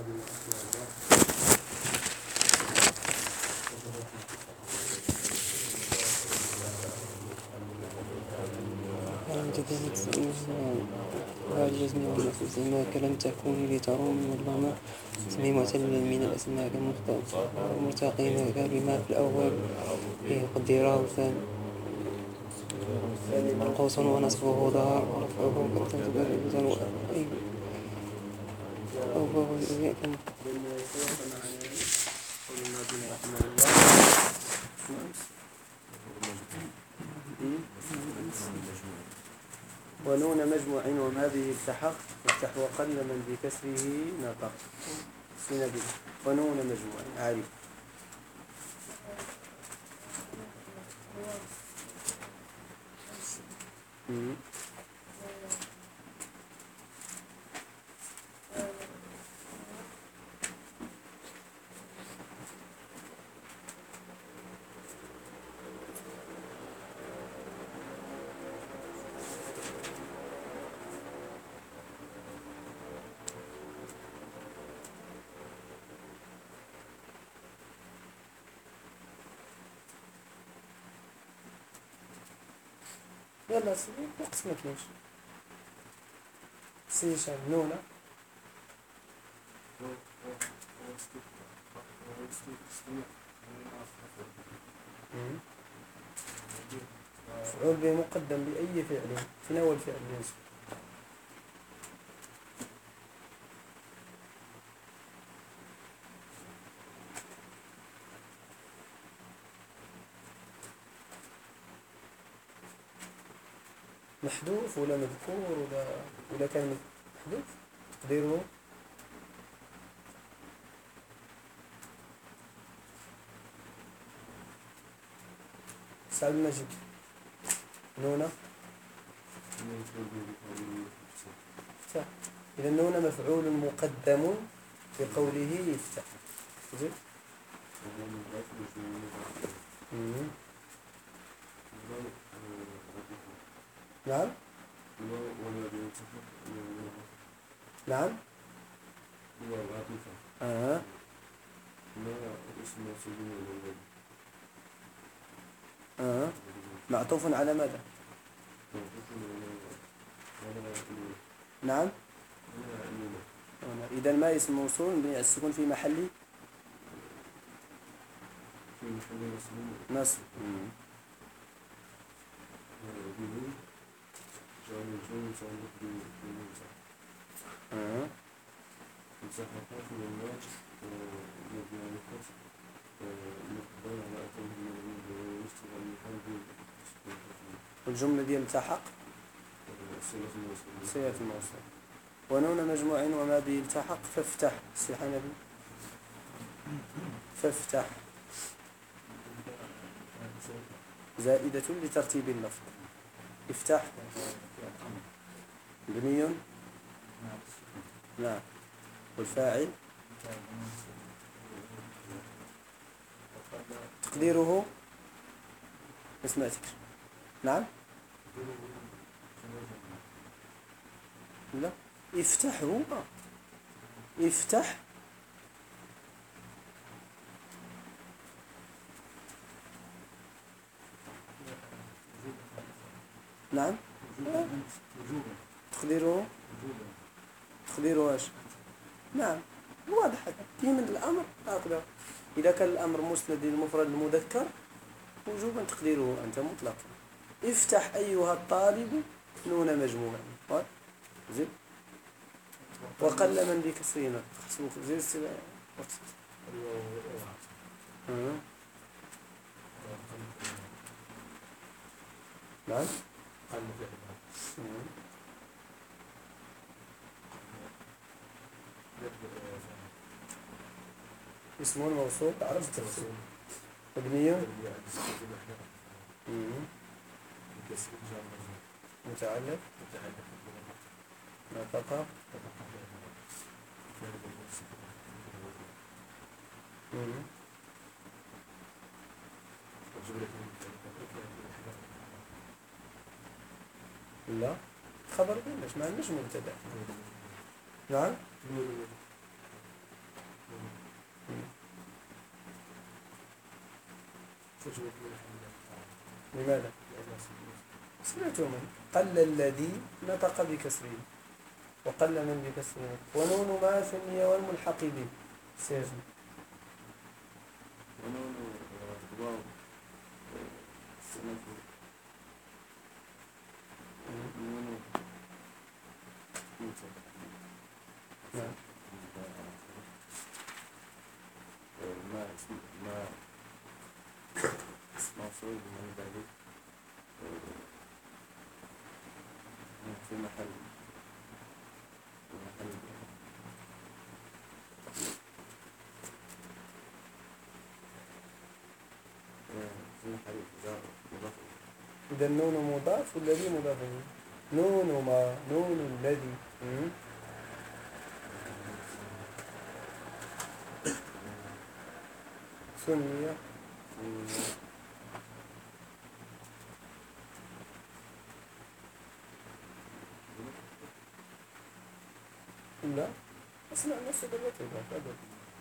الجزم والنصوص ما كلم تكون لتروم والله اسمه معتل من الأسماء كالمرتقين بما في الأول قدره منقوص ونصبه ظهر ورفعه كالتنزل أو باب الإذاء كما ونون مجموع وما به التحق يفتح وقل من بكسره نطق سنبي ونون مجموع عارف يلا سيدي قسمت ليش سيشان نونة فعول به مقدم بأي فعل في أول فعل ينصب محذوف ولا مذكور ولا كان محذوف تقديره سعد المجيد نونة صح إذا نونة مفعول مقدم بقوله يفتح زين نعم نعم معطوف على ماذا نعم إذا ما اسم موصول بناء السكون في محل نصب والجملة دي التحق صيغة الموصول ونون مجموع وما به التحق فافتح صيحة نبي فافتح زائدة لترتيب اللفظ افتح بني نعم والفاعل تقديره اسمعتك نعم لا افتح هو افتح نعم تقديره ايش نعم واضح في من الأمر أقدر إذا كان الأمر مسند للمفرد المذكر وجوبا تقديره أنت مطلقا افتح أيها الطالب نون مجموعة زين وقل من بكسرنا زين السبع نعم اسمه الموصول عرفت مبني متعلق نطق لا خبر ليش ما عندناش مبتدا نعم لماذا؟ سمعتم قل الذي نطق بكسره وقل من بكسره ونون ما ثني والملحق به سيجن ونون واو نون نعم ما اسم موصول من ذلك في محل جار مضاف. إذا النون مضاف والذي مضاف إليه نون ما نون الذي سمي لا أسمع نفس الرتبة أبدا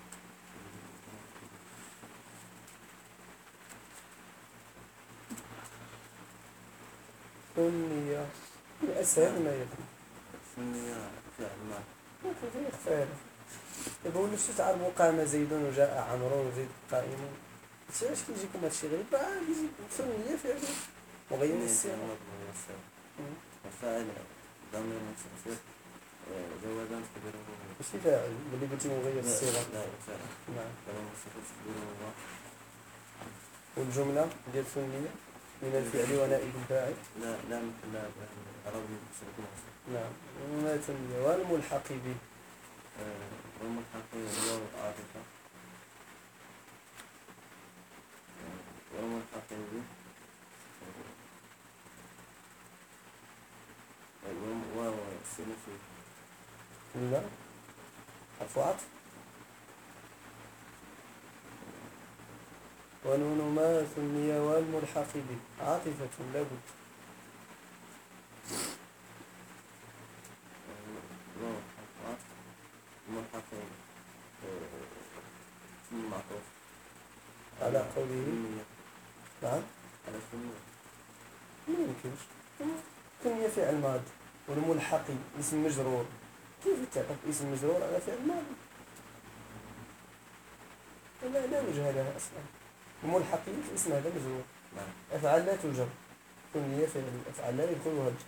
سمي أسهل ما يكون سمي فعل ما في إخفاء يقول شو تعرفوا قام زيد وجاء عمرو وزيد قائم اش كيجيكم هادشي غريب يجيكم سمي فعل وغير السياق وفاعل ضمير مستتر جوازا تقديره ماشي فاعل اللي قلتي مغير الصيغة لا فاعل نعم ضمير مستتر تقديره الله. والجملة ديال سمية من الفعل ونائب الفاعل لا مثل عربي مشركين نعم وما سمية والملحق به والملحق الواو عاطفة والملحق به واو الثلاثي لا حرف عطف ونون ما سمي والملحق به عاطفة لابد واو حرف عطف الملحق ثم معطوف على قوله نعم على ثم ما يمكنش سمية فعل ماضي والملحق اسم مجرور كيف تعرف اسم مجرور على فعل ماضي لا وجه لها أصلا الملحق في اسم هذا مجرور أفعال لا تجر سمية فعل أفعال لا يدخلها الجر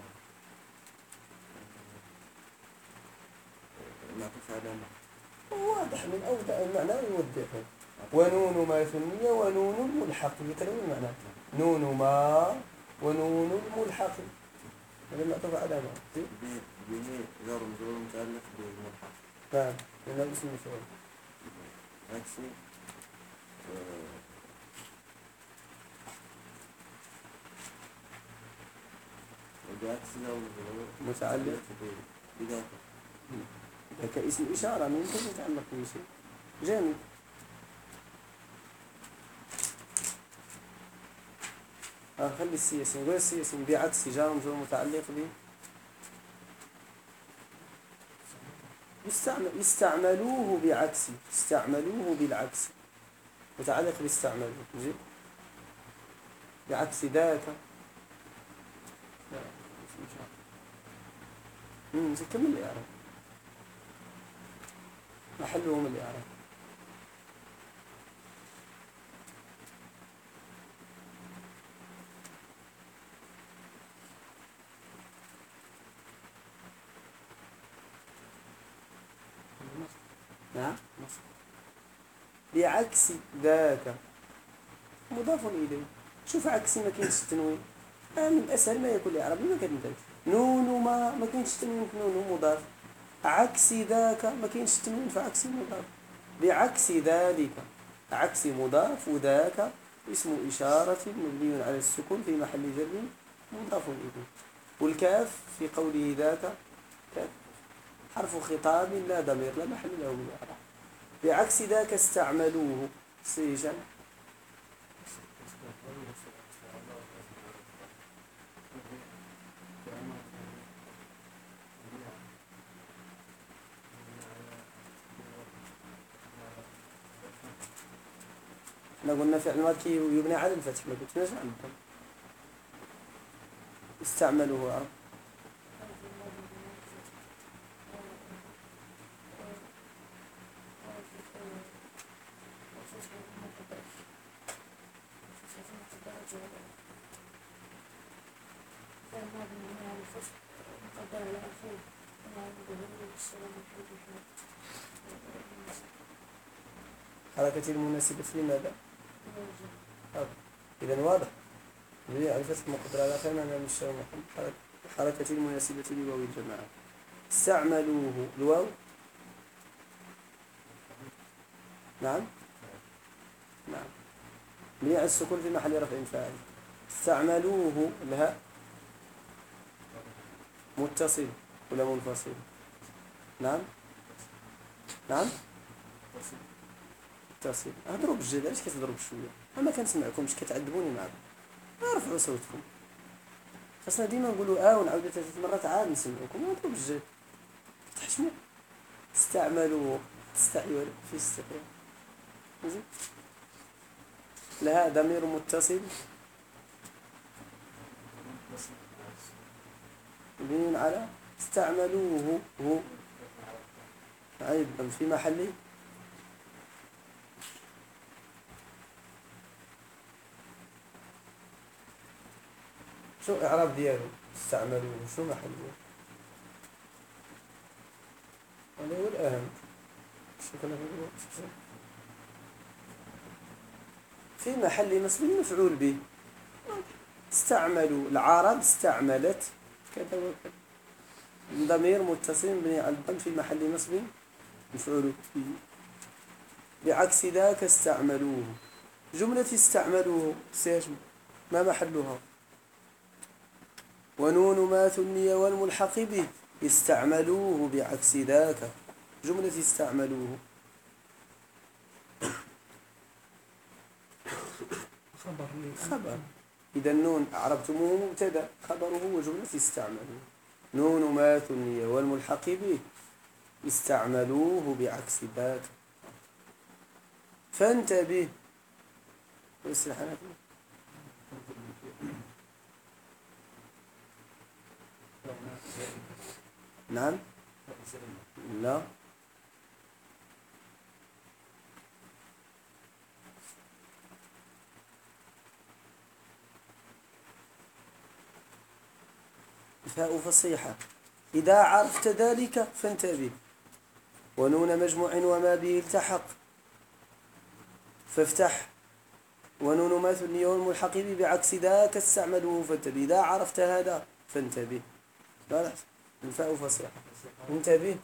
معطوف على واضح من أوضح المعنى يوضحه ونون ما سمي ونون الملحق يتلون المعنى نون ما ونون الملحق هذا معطوف على ما به جار مجرور متعلق بالملحق نعم لأنه اسم مفعول عكسي وبعكس جار مجرور متعلق بذاك ذاك اسم إشارة من يمكن يتعلق بشيء جامد خلي السياسي نقول السياسي بعكس جار مجرور متعلق به استعملوه بعكس استعملوه بالعكس متعلق باستعملوه زين بعكس ذاك كمل الإعراب محله من الإعراب نعم بعكس ذاك مضاف إليه شوف عكسي ما كاينش التنوين من أسهل ما يكون الإعراب ما كتندرج نون ما كاينش التنوين في نون مضاف عكس ذاك ما كاينش التنوين في عكس مضاف بعكس ذلك عكس مضاف وذاك اسم إشارة مبني على السكون في محل جر مضاف إليه والكاف في قوله ذاك كاف حرف خطاب لا ضمير لا محل له من الإعراب بعكس ذاك استعملوه سيجا احنا قلنا فعل ماضي يبنى على الفتح، ما قلتناش على الضم. استعملوه عرب. حركة المناسبة لماذا؟ إذا واضح. الفتح مقدر على آخر معنى من الشر حركة المناسبة لواو الجماعة. استعملوه الواو. نعم نعم منيع السكون في محل رفع فاعل. استعملوه الهاء متصل ولا منفصل؟ نعم نعم متصل. هضروا بالجد، علاش كتضرب شويه؟ ما كنسمعكمش، كتعذبوني معكم. ارفعوا صوتكم، خاصنا ديما نقولوا ونعاودوا 3 مرات عاد نسمعكم. هضروا بالجد، تحشموا. استعملوا تستعيوا في استقرار مزيان. لها ضمير متصل مبني على استعملوه هو أيضا في محل شو إعراب ديالو؟ استعملوه شو محله؟ هذا هو الأهم. شو كنا نقولوا؟ في محل نصب مفعول به. استعملوا العرب استعملت كذا وكذا. ضمير متصل مبني على الضم في محل نصب مفعول به. بعكس ذاك استعملوه. جملة استعملوه ما محلها؟ ونون ما ثني والملحق به استعملوه بعكس ذاك. جملة استعملوه خبر. إذا النون أعربتموه مبتدأ، خبره وجملة استعملوه. نون ما ثني والملحق به استعملوه بعكس ذاك. فانتبه. نعم لا فاء فصيحة. إذا عرفت ذلك فانتبه. ونون مجموع وما به التحق فافتح. ونون ما ثني والملحق به بعكس ذاك استعملوه فانتبه. إذا عرفت هذا فانتبه. لا الفاء فصيحة. انتبه.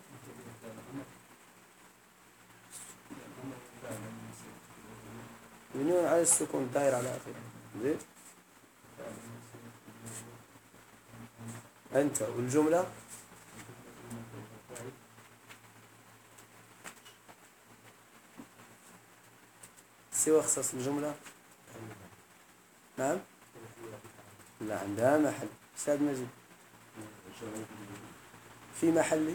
بنون على السكون داير على آخره. زين أنت والجملة سوى اختصاص الجملة. نعم لا عندها محل. أستاذ مجيد في محل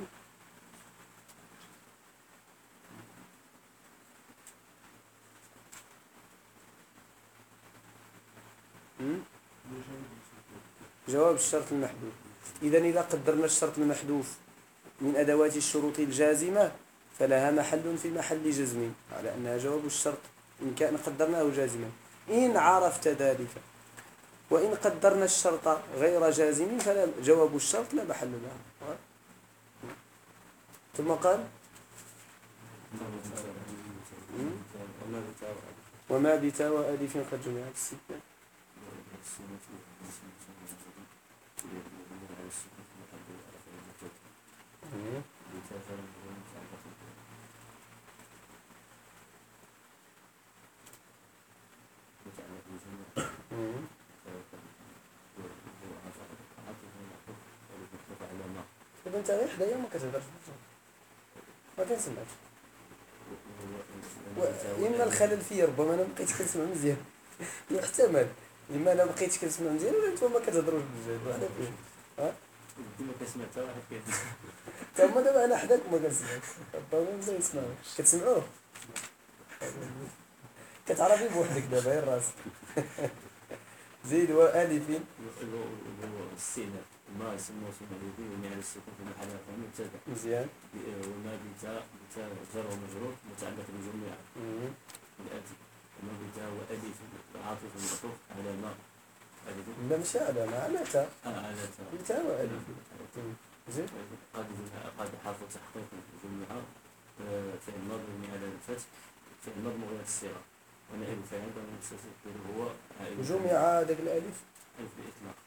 جواب الشرط المحذوف. إذا قدرنا الشرط المحذوف من أدوات الشروط الجازمة فلها محل في محل جزم على أنها جواب الشرط إن كان قدرناه جازما إن عرفت ذلك. وإن قدرنا الشرط غير جازم فلا جواب الشرط لا محل له. ثم قال وما بتاء وألف قد جمعت الستة. طيب انت غير حدايا ما كتهضرش ما كنسمعش. إما الخلل فيا ربما أنا بقيت كنسمع مزيان يحتمل. إما أنا بقيت كنسمع مزيان ولا نتوما ما كتهضروش بزاف. واحد فين ها ما كنسمع حتى واحد كيهضر. تما دابا أنا حداك ما كنسمعش ربما ما يسمعوش. كتسمعوه كتعرفي بوحدك دابا غير راسك. زيد وألف. السين ما يسموه اسم مجرور ومعنى السكون في محل رفع مبتدا. مزيان. وما بتاء جر ومجرور متعلق بجميع الآتي. وما بتاء وألف عاطف معطوف على ما. لا ماشي على ما، على تا. على تا وألف. زيد. قد حرف تحقيق جميع فعل ماضي على الفتح فعل ماضي مغير الصيغة ونائب فاعل مستتر هو جمع داك الألف. ألف بإطلاق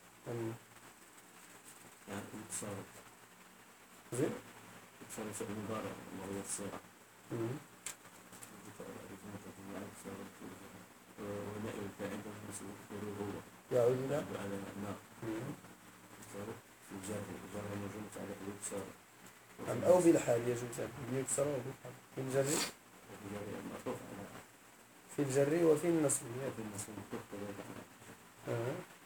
يعني انتصار. زيد. انتصار فعل مضارع مغير الصيغة ونائب فاعل مستتر هو يعود إلى على ما في الجر والمجرور متعلق بالاتصال أو بالحال يجوز أن يكسر أو بالحال في الجر معطوف على في الجر وفي النصب. في النصب مكتوب كذلك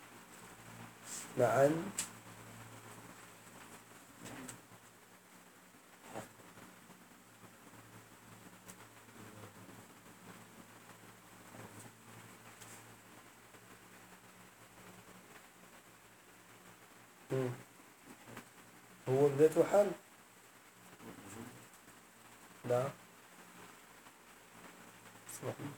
معا. هو بدايته حال. لا اسمح لي.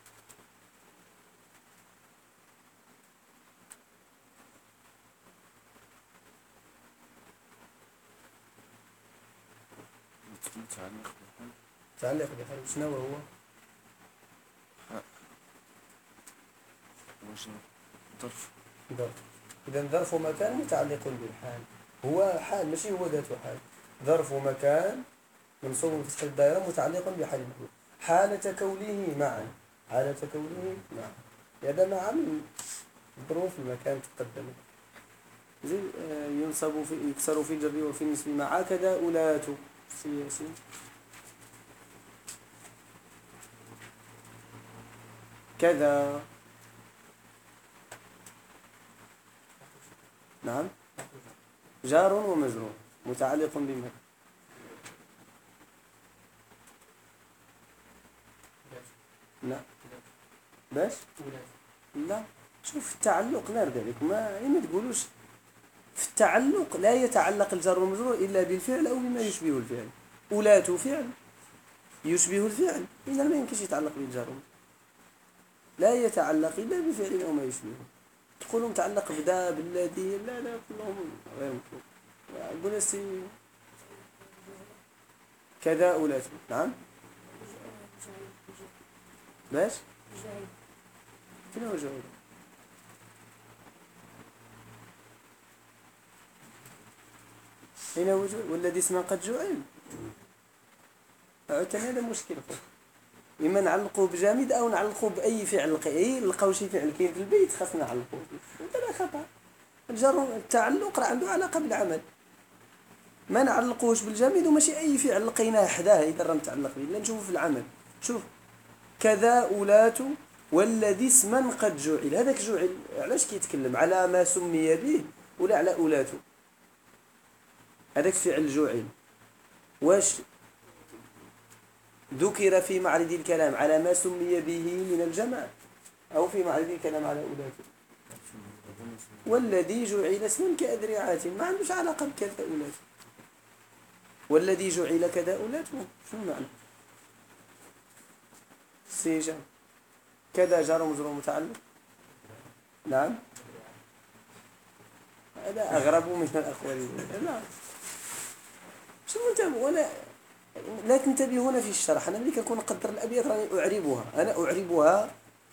تعلق بحال. شنو هو؟ ظرف. ظرف. إذا ظرف مكان متعلق بالحال. هو حال ماشي هو ذاته حال. ظرف مكان منصوب بفتح الدائرة متعلق بحال المحذوف حالة كونه معا. حالة كونه معا. هذا مع من ظروف المكان تقدمت. زي ينصب في يكسر في الجر وفي النصب مع كذا أولات سياسي. كذا. نعم. جار ومجرور متعلق بما. لا باش لا شوف التعلق لا ذلك ما تقولوش في التعلق لا يتعلق الجار والمجرور إلا بالفعل أو بما يشبه الفعل. أولات فعل يشبه الفعل إذا ما يمكنش يتعلق بالجار والمجرور. لا يتعلق إلا بفعل أو ما يشبهه. تقولوا متعلق بدا بالذي لا كلهم غير مطلوب. قول سي كذا أولات. نعم باش فين هو جواب؟ هنا وجه والذي اسمه قد جعل. هذا مشكل خوف. إما نعلقوه بجامد أو نعلقوه بأي فعل لقاو شي فعل كاين في البيت خاصنا نعلقوه. هذا خطأ. الجر التعلق راه عنده علاقة بالعمل. ما نعلقوش بالجامد وماشي أي فعل لقيناه حداه إذا راه متعلق به. لا نشوفه في العمل. شوف كذا أولات والذي اسما قد جعل. هذاك جعل علاش كيتكلم على ما سمي به ولا على أولاته؟ هذاك فعل جعل واش ذكر في معرض الكلام على ما سمي به من الجمع أو في معرض الكلام على أولاته؟ والذي جعل اسما كأذرعات ما عندوش علاقة بكذا أولاته. والذي جعل كذا أولاته شنو معنى؟ سيجا كذا جار ومجرور متعلق. نعم هذا أغرب من الأقوال. لا شو انتبه ولا لا تنتبهون في الشرح. أنا ملي كنكون نقدر الأبيات راني أعربها. أنا أعربها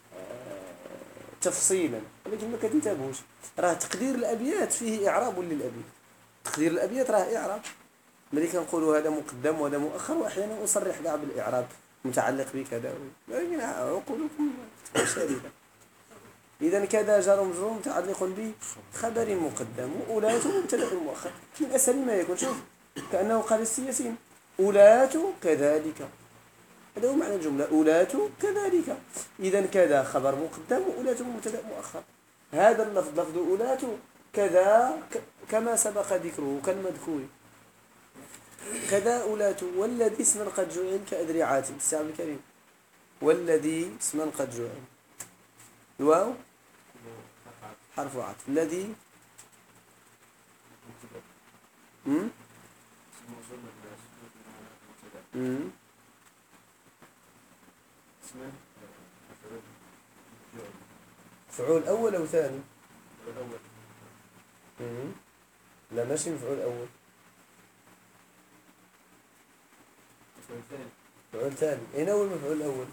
تفصيلا ولكن ما كتنتبهوش. راه تقدير الأبيات فيه إعراب للأبيات. تقدير الأبيات راه إعراب. ملي كنقولوا هذا مقدم وهذا مؤخر وأحيانا أصرح كاع بالإعراب متعلق بكذا ولكن عقولكم شاردة. إذا كذا جار ومجرور متعلق بخبر مقدم وأولاته مبتدأ مؤخر من أسهل ما يكون. شوف كأنه قال السياسيين أولات كذلك. هذا هو معنى الجملة أولات كذلك. إذا كذا خبر مقدم وأولاته مبتدأ مؤخر. هذا اللفظ لفظ أولات كذا كما سبق ذكره كالمذكور. كذا أولات والذي اسما قد جعل كأذرعات. السلام الكريم والذي اسما قد جعل. الواو حرف عطف. الذي مم؟ مم؟ اسما مفعول أول أو ثاني؟ الأول. مم؟ لا ماشي مفعول أول، مفعول ثاني. أين هو المفعول الأول؟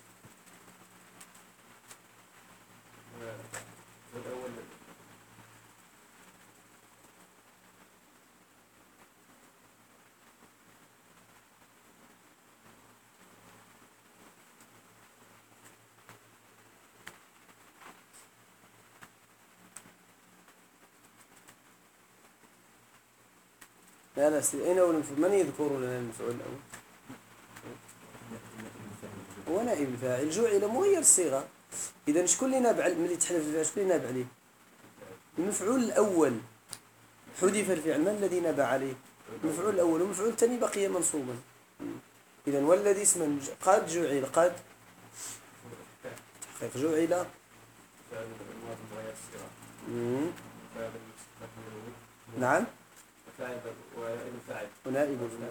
الأول لا لا أين هو المفعول؟ من يذكر لنا المفعول الأول؟ هو نائب الفاعل. جعل مغير الصيغة. إذا شكون اللي نابع ملي تحذف الفعل؟ شكون اللي نابع عليه؟ المفعول الأول. حذف الفعل، من الذي نابع عليه؟ المفعول الأول. والمفعول الثاني بقي منصوبا. إذا والذي اسما قد جعل. قد تحقيق جعل. نعم. ونائب الفاعل.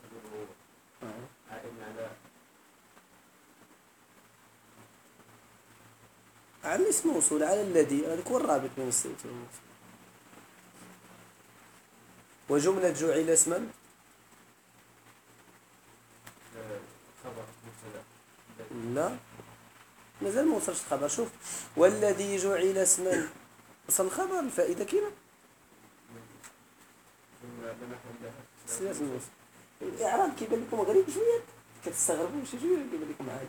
على اسم موصول على الذي، هذا هو الرابط بين الصيغة والموصول. وجملة جعل اسما خبر مبتدا. لا مازال ما وصلش الخبر. شوف والذي جعل اسما وصل الخبر. الفائدة كيما سياسة الموصول. الإعراب كيبان لكم غريب شوية، كتستغربوا شي شوية، كيبان لكم عادي.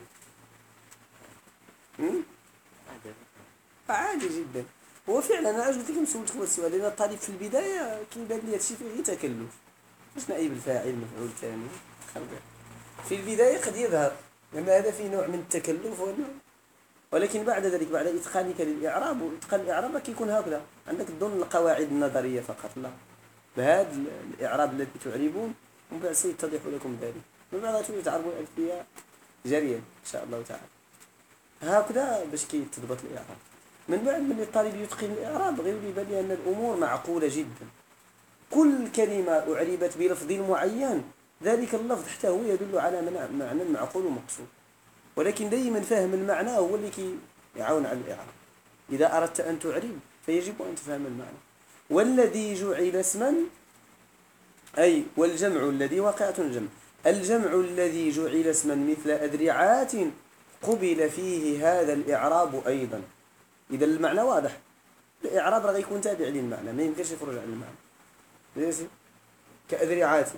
عادي جدا. هو فعلا انا قلت لكم سولتكم السؤال لان الطالب في البدايه كيبان لي هادشي فيه غير تكلف. واش نائب الفاعل مفعول ثاني في البدايه قد يظهر لان هذا فيه نوع من التكلف ولكن بعد ذلك بعد اتقانك للاعراب، واتقان الاعراب كيكون هكذا عندك دون القواعد النظريه فقط، لا بهذا الاعراب الذي تعربون ومن بعد سيتضح لكم ذلك. من بعد غتولوا تعرفوا الالفيه جريا ان شاء الله تعالى هكذا باش كيتضبط الاعراب. من بعد من الطالب يتقن الإعراب غير يبان لي أن الأمور معقولة جدا. كل كلمة أعربت بلفظ معين ذلك اللفظ حتى هو يدل على معنى معقول ومقصود، ولكن دائما فهم المعنى هو اللي يعاون على الإعراب. إذا أردت أن تعرب فيجب أن تفهم المعنى. والذي جعل اسما أي والجمع الذي واقعة الجمع. الجمع الذي جعل اسما مثل أذرعات قبل فيه هذا الإعراب أيضا. إذا المعنى واضح الإعراب راه يكون تابع للمعنى، ما يمكنش يخرج عن المعنى. ليش كأذرعات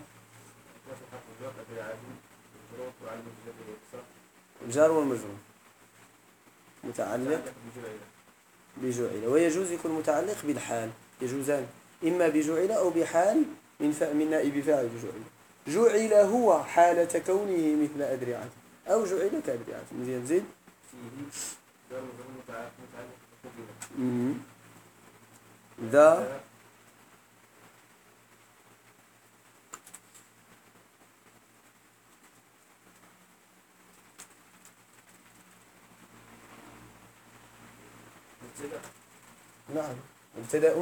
الجار والمجرور متعلق بجعل، ويجوز يكون متعلق بالحال، يجوزان إما بجعل أو بحال من نائب فاعل جعل. جعل هو حالة كونه مثل أذرعات أو جعل كأذرعات. مزيان زيد ذا نعم مبتدأ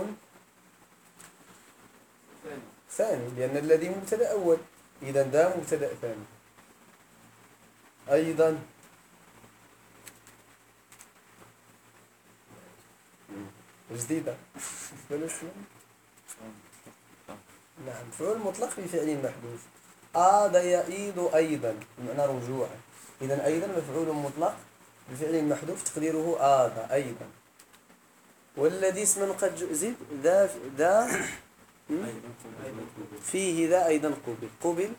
ثاني لأن الذي مبتدأ أول، إذا ذا مبتدأ ثاني. أيضا جديدة نعم فعل مطلق بفعل محذوف. عاد يعيد أيضا بمعنى رجوعا. إذا أيضا مفعول مطلق بفعل محذوف تقديره عاد أيضا. والذي اسما قد زد ذا فيه ذا أيضا قبل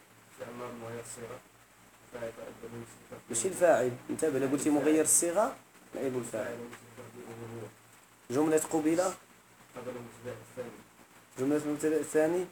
مش الفاعل. انتبه لو قلت مغير الصيغة نائب الفاعل. جملة قبل جملة المبتدأ الثاني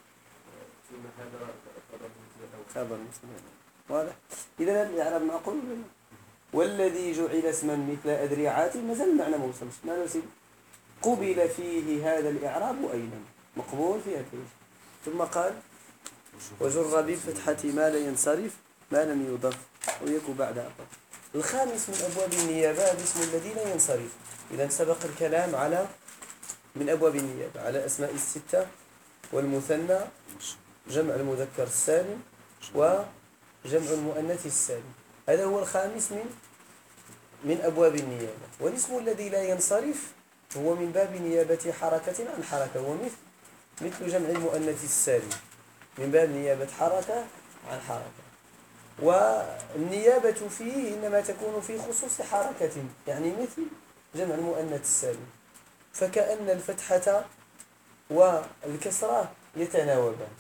خبر واضح. إذا الإعراب معقول. والذي جعل اسما مثل أذرعات مازال المعنى ما وصلش. ما نسيب قبل فيه هذا الإعراب أيضا مقبول فيها الفعل. ثم قال وجر بالفتحة ما لا ينصرف ما لم يضف ويكو بعدها الخامس من أبواب النيابة الاسم الذي لا ينصرف. إذا سبق الكلام على من أبواب النيابة على أسماء الستة والمثنى، جمع المذكر السالم، وجمع المؤنث السالم. هذا هو الخامس من أبواب النيابة. والاسم الذي لا ينصرف هو من باب نيابة حركة عن حركة، مثل جمع المؤنث السالم من باب نيابة حركة عن حركة. والنيابة فيه إنما تكون في خصوص حركة، يعني مثل جمع المؤنث السالم، فكأن الفتحة والكسرة يتناوبان.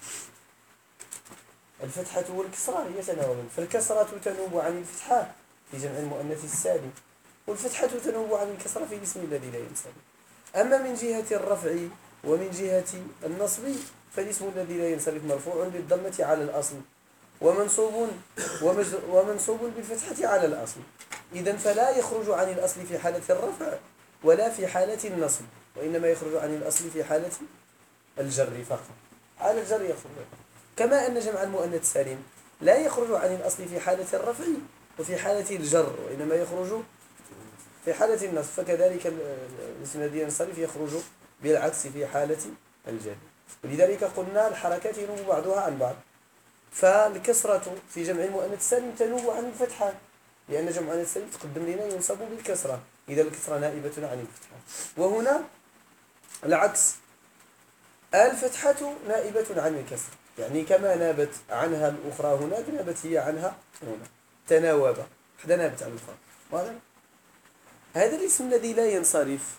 الفتحة والكسرة يتناوبان، فالكسرة تنوب عن الفتحة في جمع المؤنث السالم، والفتحة تنوب عن الكسرة في الاسم الذي لا ينصرف. أما من جهة الرفع ومن جهة النصب فالاسم الذي لا ينصرف مرفوع بالضمة على الأصل، ومنصوب بالفتحة على الأصل. إذن فلا يخرج عن الأصل في حالة الرفع ولا في حالة النصب، وإنما يخرج عن الأصل في حالة الجر فقط. حالة الجر يخرج، كما أن جمع المؤنث السالم لا يخرج عن الأصل في حالة الرفع وفي حالة الجر، وإنما يخرج في حالة النصب. فكذلك الاسم الذي ينصرف يخرج بالعكس في حالة الجر. ولذلك قلنا الحركات ينوب بعضها عن بعض، فالكسرة في جمع المؤنث السالم تنوب عن الفتحة، لأن جمع المؤنث السالم تقدم لنا ينصب بالكسرة، إذا الكسرة نائبة عن الفتحة. وهنا العكس، الفتحة نائبة عن الكسرة، يعني كما نابت عنها الأخرى هناك نابت هي عنها هنا، تناوبة، واحدة نابت عن الأخرى. واضح؟ هذا الاسم الذي لا ينصرف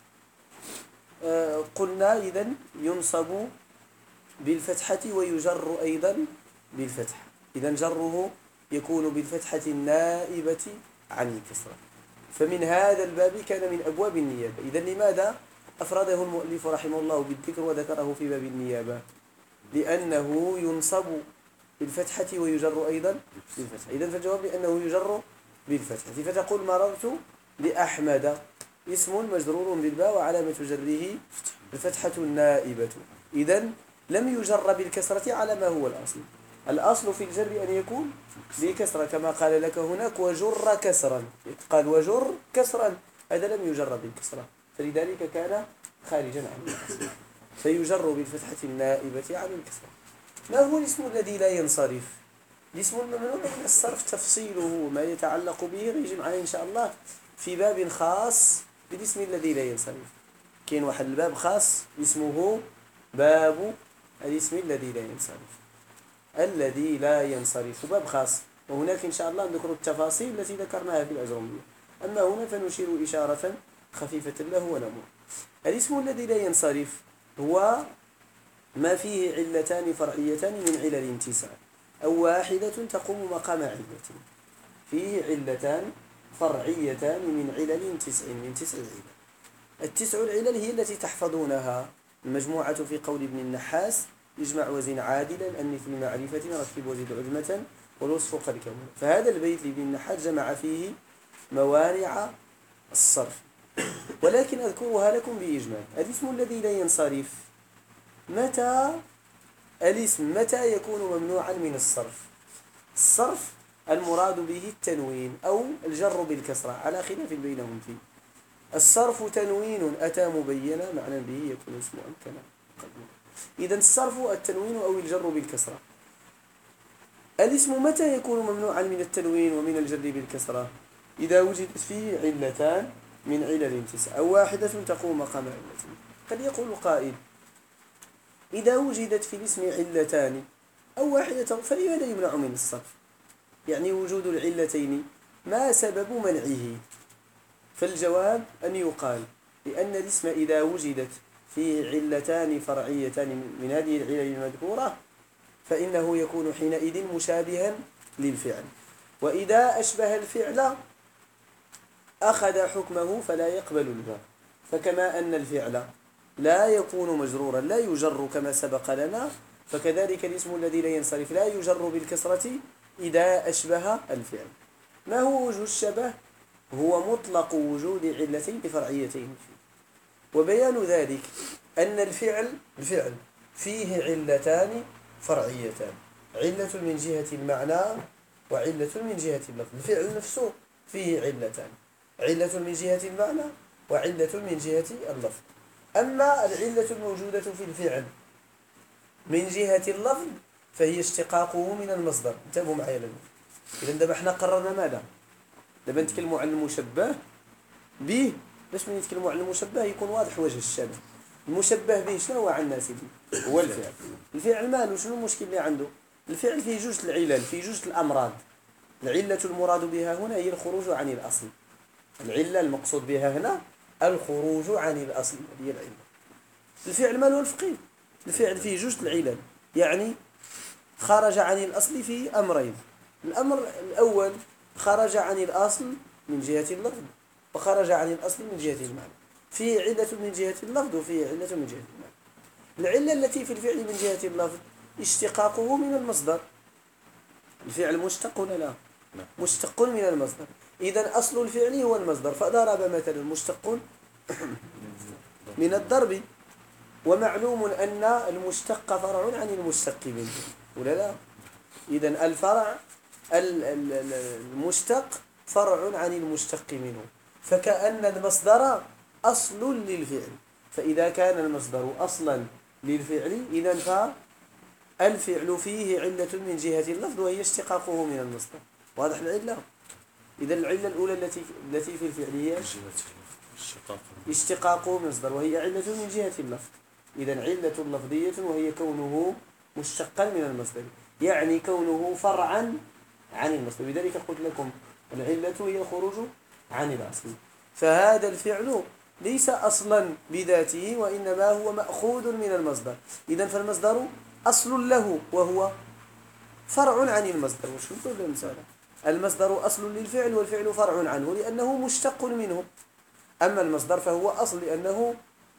قلنا إذن ينصب بالفتحة ويجر أيضا بالفتحة. إذن جره يكون بالفتحة النائبة عن الكسرة. فمن هذا الباب كان من أبواب النيابة. إذن لماذا أفرده المؤلف رحمه الله بالذكر وذكره في باب النيابة؟ لأنه ينصب بالفتحة ويجر أيضا بالفتحة. إذن فالجواب لأنه يجر بالفتحة. فتقول مررت بأحمد، اسم مجرور بالباء وعلامة جره الفتحة النائبة. إذن لم يجر بالكسرة على ما هو الأصل. الأصل في الجر أن يكون بكسرة، كما قال لك هناك وجر كسرا، قال وجر كسرا، هذا لم يجر بالكسرة، فلذلك كان خارجا عن الأصل، فيجر بالفتحة النائبة عن الكسرة. ما هو الاسم الذي لا ينصرف؟ الاسم الممنوع من الصرف تفصيله ما يتعلق به يجي معنا إن شاء الله في باب خاص بالاسم الذي لا ينصرف. كاين واحد الباب خاص اسمه باب الاسم الذي لا ينصرف، الذي لا ينصرف باب خاص، وهناك إن شاء الله نذكر التفاصيل التي ذكرناها في الأجرمية. أما هنا فنشير إشارة خفيفة له ونمر. الاسم الذي لا ينصرف هو ما فيه علتان فرعيتان من علل 9 أو واحدة تقوم مقام علة. فيه علتان فرعيتان من علل 9 من 9 العلل. التسع العلل هي التي تحفظونها، المجموعة في قول ابن النحاس: اجمع وزن عادلا، أنث بمعرفة، ركب وزد عجمة، والوصف قد كمل. فهذا البيت لابن النحاس جمع فيه موانع الصرف، ولكن أذكرها لكم بإجمال. الاسم الذي لا ينصرف متى يكون ممنوعا من الصرف؟ الصرف المراد به التنوين أو الجر بالكسرة على خلاف بينهم فيه. الصرف تنوين أتى مبينا معنى به يكون اسم أمكنا. إذن الصرف التنوين أو الجر بالكسرة. الاسم متى يكون ممنوعا من التنوين ومن الجر بالكسرة؟ إذا وجدت فيه علتان من علل 9 أو واحدة تقوم مقام علة. قد يقول قائل: إذا وجدت في الاسم علتان أو واحدة فلماذا يمنع من الصرف؟ يعني وجود العلتين ما سبب منعه؟ فالجواب أن يقال لأن الاسم إذا وجدت فيه علتان فرعيتان من هذه العلل المذكورة فإنه يكون حينئذ مشابها للفعل، وإذا أشبه الفعل أخذ حكمه فلا يقبل الباء. فكما أن الفعل لا يكون مجرورا لا يجر كما سبق لنا، فكذلك الاسم الذي لا ينصرف لا يجر بالكسرة إذا أشبه الفعل. ما هو وجه الشبه؟ هو مطلق وجود علتين فرعيتين فيه. وبيان ذلك أن الفعل فيه علتان فرعيتان، علة من جهة المعنى وعلة من جهة اللفظ. الفعل نفسه فيه علتان، علة من جهة المعنى وعلة من جهة اللفظ. أما العلة الموجودة في الفعل من جهة اللفظ فهي اشتقاقه من المصدر. انتبهوا معايا لنا. إذا دابا حنا قررنا ماذا؟ دابا نتكلموا عن المشبه به. باش من نتكلموا عن المشبه يكون واضح وجه الشبه. المشبه به شنو هو عندنا سيدي؟ هو الفعل. الفعل مالو شنو المشكل اللي عنده؟ الفعل فيه جوج العلل، فيه جوج الأمراض. العلة المراد بها هنا هي الخروج عن الأصل. العلة المقصود بها هنا الخروج عن الأصل، هي العلة. الفعل مالو الفقيه. الفعل فيه جوج العلل، يعني خرج عن الأصل في أمرين. الأمر الأول خرج عن الأصل من جهة اللفظ، وخرج عن الأصل من جهة المعنى. فيه علة من جهة اللفظ وفيه علة من جهة المعنى. العلة التي في الفعل من جهة اللفظ اشتقاقه من المصدر. الفعل مشتق ولا لا؟ مشتق من المصدر. إذا أصل الفعل هو المصدر. فضرب مثلا مشتق من الضرب، ومعلوم أن المشتق فرع عن المشتق منه ولا لا؟ إذا الفرع المشتق فرع عن المشتق منه، فكأن المصدر أصل للفعل. فإذا كان المصدر أصلا للفعل إذا فالفعل فيه علة من جهة اللفظ وهي اشتقاقه من المصدر. واضح العلة؟ إذا العلة الأولى التي في الفعل هي اشتقاقه من المصدر وهي علة من جهة اللفظ. إذا علة لفظية وهي كونه مشتقا من المصدر، يعني كونه فرعا عن المصدر. لذلك قلت لكم العلة هي الخروج عن الأصل. فهذا الفعل ليس أصلا بذاته وإنما هو مأخوذ من المصدر. إذا فالمصدر أصل له وهو فرع عن المصدر. وش نقول المثال؟ المصدر أصل للفعل والفعل فرع عنه لأنه مشتق منه. أما المصدر فهو أصل لأنه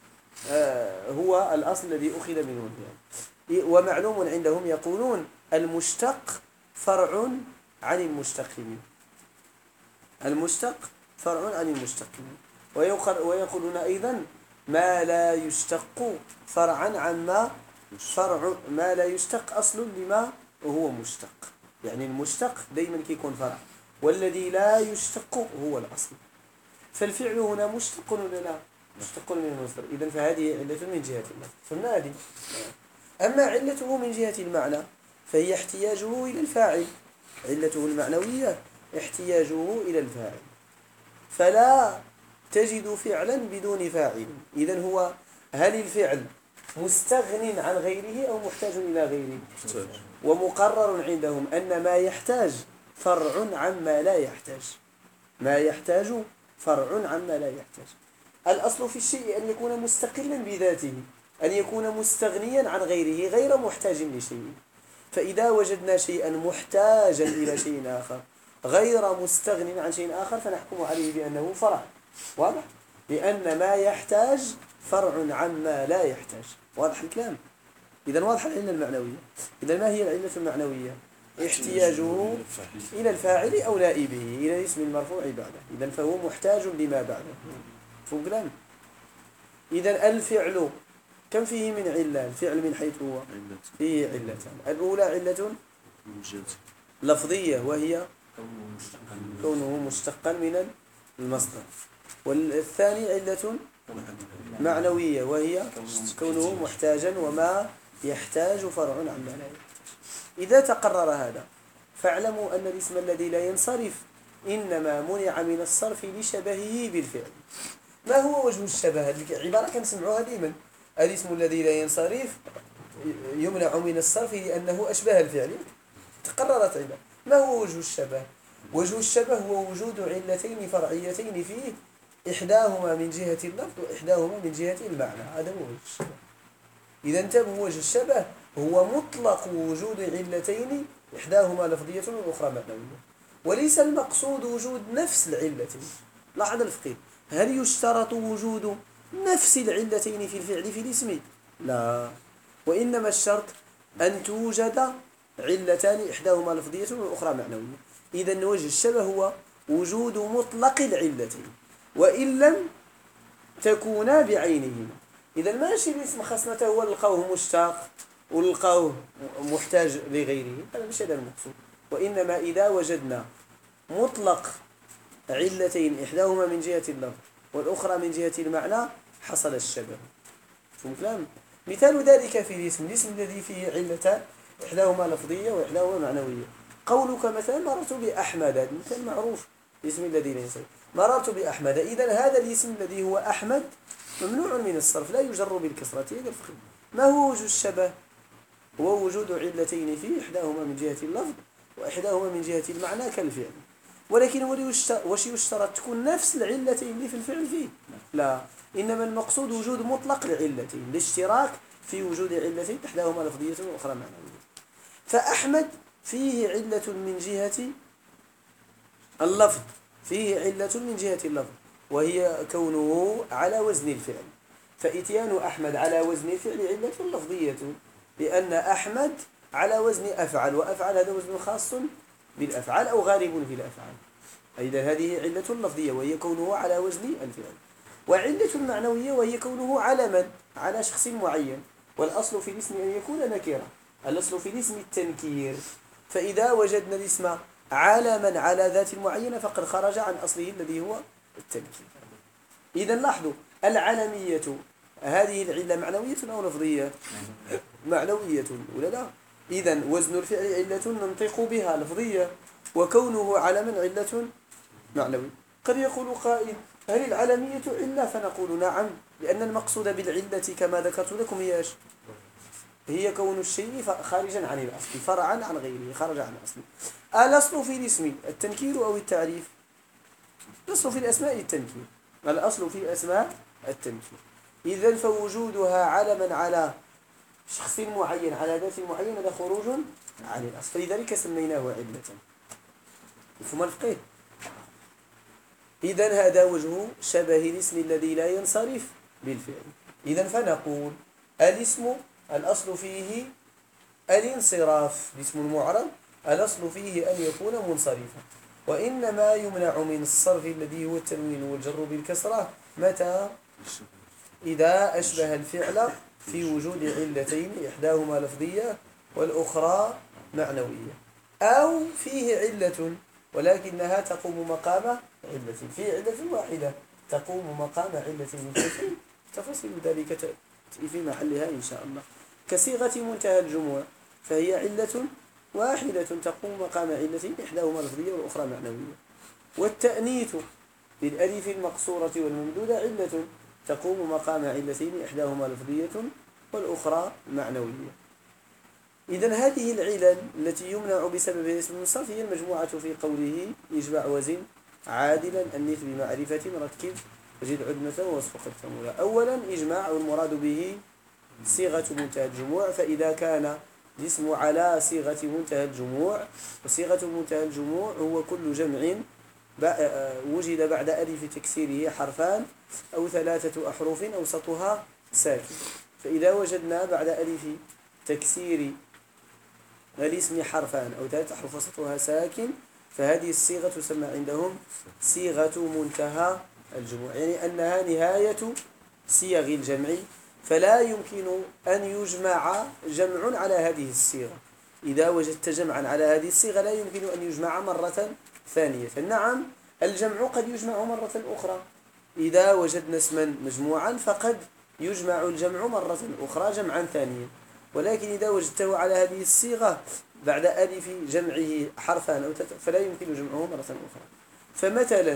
هو الأصل الذي أخذ منه. ومعلوم عندهم يقولون المشتق فرع عن المشتق منه. المشتق فرع عن المشتق منه. ويقولون أيضا ما لا يشتق فرعا عما ما لا يشتق أصل لما هو مشتق. يعني المشتق دائما كيكون فرع، والذي لا يشتق هو الأصل. فالفعل هنا مشتق ولا لا؟ مشتق من المصدر. إذن فهذه علة من جهة الله. فهمنا هذه. أما علته من جهة المعنى فهي احتياجه إلى الفاعل. علته المعنوية احتياجه إلى الفاعل، فلا تجد فعلا بدون فاعل. إذن هو هل الفعل مستغن عن غيره أو محتاج إلى غيره؟ ومقرر عندهم أن ما يحتاج فرع عما لا يحتاج. ما يحتاج فرع عما لا يحتاج. الأصل في الشيء أن يكون مستقلا بذاته، أن يكون مستغنيا عن غيره غير محتاج لشيء. فإذا وجدنا شيئا محتاجا إلى شيء آخر غير مستغن عن شيء آخر فنحكم عليه بأنه فرع. واضح؟ لأن ما يحتاج فرع عما لا يحتاج. واضح الكلام؟ إذا واضح العلة المعنوية. إذا ما هي العلة المعنوية؟ احتياجه إلى الفاعل أو نائبه، إلى الاسم المرفوع بعده. إذا فهو محتاج لما بعده. فهم كلام؟ إذا الفعل كم فيه من علة؟ الفعل من حيث هو فيه علتان. الأولى علة لفظية وهي كونه مشتقا من المصدر. والثاني علة معنوية وهي كونه محتاجا وما يحتاج فرع عما لا يحتاج. إذا تقرر هذا فاعلموا أن الاسم الذي لا ينصرف إنما منع من الصرف لشبهه بالفعل. ما هو وجه الشبه؟ هذه عبارة كنسمعوها دائما. الاسم الذي لا ينصرف يمنع من الصرف لأنه أشبه الفعل. تقررت عبارة. ما هو وجه الشبه؟ وجه الشبه هو وجود علتين فرعيتين فيه، إحداهما من جهة اللفظ وإحداهما من جهة المعنى. هذا هو وجه الشبه. إذا انتبهوا، وجه الشبه هو مطلق وجود علتين إحداهما لفظية والأخرى معنوية، وليس المقصود وجود نفس العلتين. لاحظ الفقيه، هل يشترط وجود نفس العلتين في الفعل في الاسم؟ لا، وإنما الشرط أن توجد علتان إحداهما لفظية والأخرى معنوية. إذا وجه الشبه هو وجود مطلق العلتين وإن لم تكونا بعينهما. إذا ماشي الاسم خصمته هو لقوه مشتاق ولقوه محتاج لغيره، هذا مش هذا المقصود. وإنما إذا وجدنا مطلق علتين إحداهما من جهة اللفظ والأخرى من جهة المعنى حصل الشبه. فهم كلام؟ مثال ذلك في الاسم الذي فيه علتان إحداهما لفظية وإحداهما معنوية. قولك مثلا مررت بأحمد، هذا مثال معروف، الاسم الذي لا ينصرف. مررت بأحمد، إذن هذا الاسم الذي هو أحمد ممنوع من الصرف، لا يجر بالكسرة. ما هو وجه الشبه؟ هو وجود علتين فيه إحداهما من جهة اللفظ وإحداهما من جهة المعنى كالفعل. ولكن وش يشترط؟ تكون نفس العلتين اللي في الفعل فيه؟ لا، إنما المقصود وجود مطلق لعلتين، الاشتراك في وجود علتين إحداهما لفظية وأخرى معنوية. فأحمد فيه علة من جهة اللفظ، فيه علة من جهة اللفظ وهي كونه على وزن الفعل. فإتيان أحمد على وزن الفعل علة لفظية، لأن أحمد على وزن أفعل، وأفعل هذا وزن خاص بالأفعال أو غالب في الأفعال. إذا هذه علة لفظية وهي كونه على وزن الفعل. وعلة معنوية وهي كونه علما على شخص معين، والأصل في الاسم أن يكون نكرة، الأصل في الاسم التنكير. فإذا وجدنا الاسم علما على ذات معينة فقد خرج عن أصله الذي هو التنكير. إذا لاحظوا العلمية هذه العلة معنوية أو لفظية؟ معنوية ولا لا؟ إذا وزن الفعل علة ننطق بها لفظية، وكونه علما علة معنوية. قد يقول قائل هل العلمية علة؟ فنقول نعم، لأن المقصود بالعلة كما ذكرت لكم هي كون الشيء خارجا عن الأصل، فرعا عن غيره، خرج عن أصله. الأصل في الاسم التنكير أو التعريف؟ الأصل في الأسماء التنكير، الأصل في الأسماء التنكير. إذن فوجودها علما على شخص معين على ذات معينة لا خروج عن الأصل، فلذلك سميناه علة. مفهوم الفقه؟ إذن هذا وجه شبه الاسم الذي لا ينصرف بالفعل. إذن فنقول الاسم الأصل فيه الانصراف، الاسم المعرب الأصل فيه أن يكون منصرفا، وإنما يمنع من الصرف الذي هو التنوين والجر بالكسرة متى؟ إذا أشبه الفعل في وجود علتين إحداهما لفظية والأخرى معنوية، أو فيه علة ولكنها تقوم مقام علة، فيه علة واحدة تقوم مقام علة من تفصيل ذلك في محلها إن شاء الله. كصيغة منتهى الجموع فهي علة واحدة تقوم مقام علتين إحداهما لفظية والأخرى معنوية. والتأنيث بالألف المقصورة والممدودة علة تقوم مقام علتين إحداهما لفظية والأخرى معنوية. إذن هذه العلل التي يمنع بسبب اسم المنصرف هي المجموعة في قوله يجمع وزن عادلا أنث بمعرفة ركب وجد عدمة ووصف قد كمل. أولا إجماع والمراد به صيغة منتهى الجموع، فإذا كان الاسم على صيغة منتهى الجموع، وصيغة منتهى الجموع هو كل جمع وجد بعد ألف تكسيره حرفان أو 3 أحرف أوسطها ساكن. فإذا وجدنا بعد ألف تكسير الاسم حرفان أو 3 أحرف وسطها ساكن فهذه الصيغة تسمى عندهم صيغة منتهى الجموع، يعني أنها نهاية صيغ الجمع، فلا يمكن أن يجمع جمع على هذه الصيغة. إذا وجدت جمعا على هذه الصيغة لا يمكن أن يجمع مرة ثانية. فنعم الجمع قد يجمع مرة أخرى، إذا وجدنا اسما مجموعا فقد يجمع الجمع مرة أخرى جمعا ثانيا، ولكن إذا وجدته على هذه الصيغة بعد ألف جمعه حرفان أو فلا يمكن جمعه مرة أخرى. فمثلا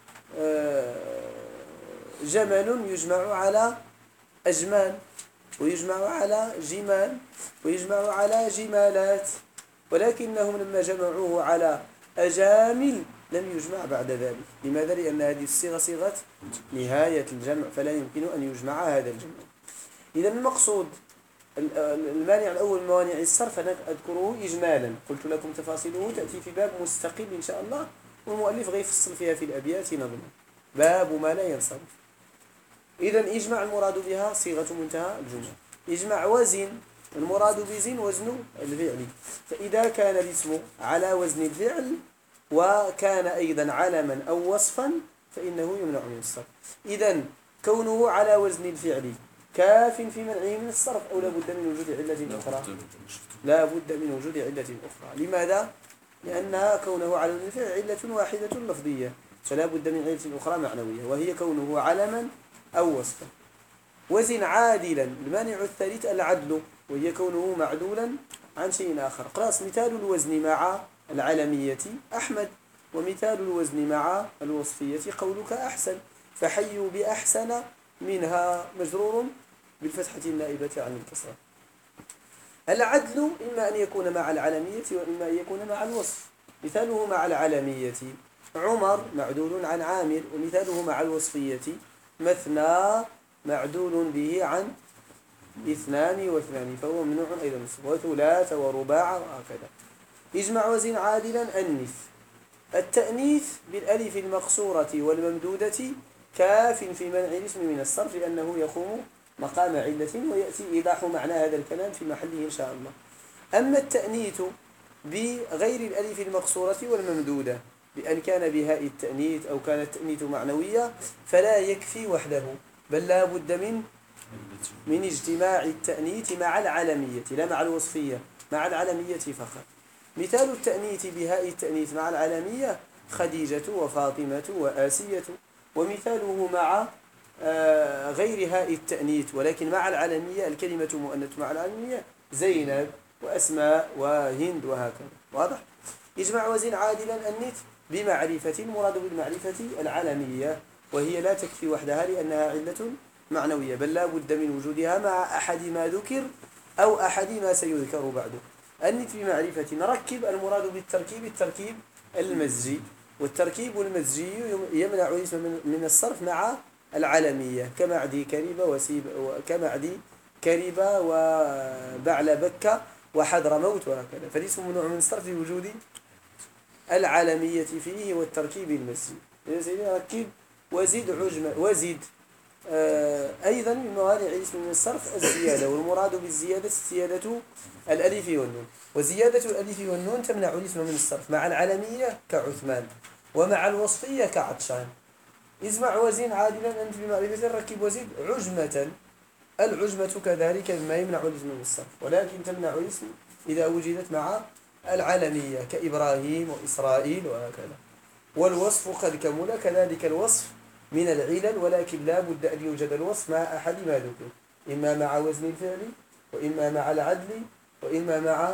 جمل يجمع على أجمال، ويجمع على جمال، ويجمع على جمالات، ولكنهم لما جمعوه على أجامل لم يجمع بعد ذلك. لماذا؟ لأن هذه الصيغة صيغة نهاية الجمع فلا يمكن أن يجمع هذا الجمع. إذا المقصود المانع الأول موانع الصرف أنا أذكره إجمالا، قلت لكم تفاصيله تأتي في باب مستقل إن شاء الله، والمؤلف غيفصل فيها في الأبيات نظما، باب ما لا ينصرف. إذا إجماع المراد بها صيغة منتهى الجموع. إجماع وزن المراد بزن وزن الفعل، فإذا كان الاسم على وزن الفعل وكان أيضا علما أو وصفا فإنه يمنع من الصرف. إذا كونه على وزن الفعل كاف في منعه من الصرف أو لا بد من وجود علة أخرى؟ لا بد من وجود علة أخرى. لماذا؟ لأنها كونه على وزن الفعل علة واحدة لفظية، فلا بد من علة أخرى معنوية وهي كونه علما أو وصفا. وزن عادلا. المانع الثالث العدل وهي كونه معدولا عن شيء آخر. قراص مثال الوزن مع العلمية أحمد، ومثال الوزن مع الوصفية قولك أحسن. فحيوا بأحسن منها مجرور بالفتحة النائبة عن الكسرة. العدل إما أن يكون مع العلمية وإما أن يكون مع الوصف. مثاله مع العلمية عمر معدول عن عامر، ومثاله مع الوصفية مثنى معدول به عن اثنان واثنان فهو ممنوع أيضا الصرف، وثلاث ورباع وهكذا. اجمع وزن عادلا أنث. التأنيث بالألف المقصورة والممدودة كاف في منع الاسم من الصرف لأنه يقوم مقام علة، ويأتي إيضاح معنى هذا الكلام في محله إن شاء الله. أما التأنيث بغير الألف المقصورة والممدودة بأن كان بهاء التأنيث أو كان التأنيث معنوية فلا يكفي وحده، بل لا بد من اجتماع التأنيث مع العلمية لا مع الوصفية، مع العلمية فقط. مثال التأنيث بهاء التأنيث مع العلمية خديجة وفاطمة وآسية، ومثاله مع غير هاء التأنيث ولكن مع العلمية الكلمة مؤنث مع العلمية زينب وأسماء وهند وهكذا. واضح؟ اجمع وزن عادلا أنث بمعرفة. المراد بالمعرفة العلمية وهي لا تكفي وحدها لأنها علة معنوية، بل لا بد من وجودها مع أحد ما ذكر أو أحد ما سيذكر بعده. أنث بمعرفة. نركب. المراد بالتركيب التركيب المزجي، والتركيب المزجي يمنع الاسم من الصرف مع العلمية كمعدي كريبة كمعدي كريبة وبعل بكة وحضر موت وهكذا، فالاسم ممنوع من الصرف لوجود العلمية فيه والتركيب المزجي. إذا ركب وزد أيضا من موانع الاسم من الصرف الزيادة، والمراد بالزيادة زيادة الألف والنون، وزيادة الألف والنون تمنع الاسم من الصرف مع العلمية كعثمان ومع الوصفية كعطشان. اجمع وزن عادلا أنت بمعرفة. ركب وزد عجمة. العجمة كذلك مما يمنع الاسم من الصرف، ولكن تمنع الاسم إذا وجدت مع العلمية كإبراهيم وإسرائيل وهكذا. والوصف قد كمل. كذلك الوصف من العلل، ولكن لا بد أن يوجد الوصف مع أحد ما ذكر، إما مع وزن الفعل وإما مع العدل وإما مع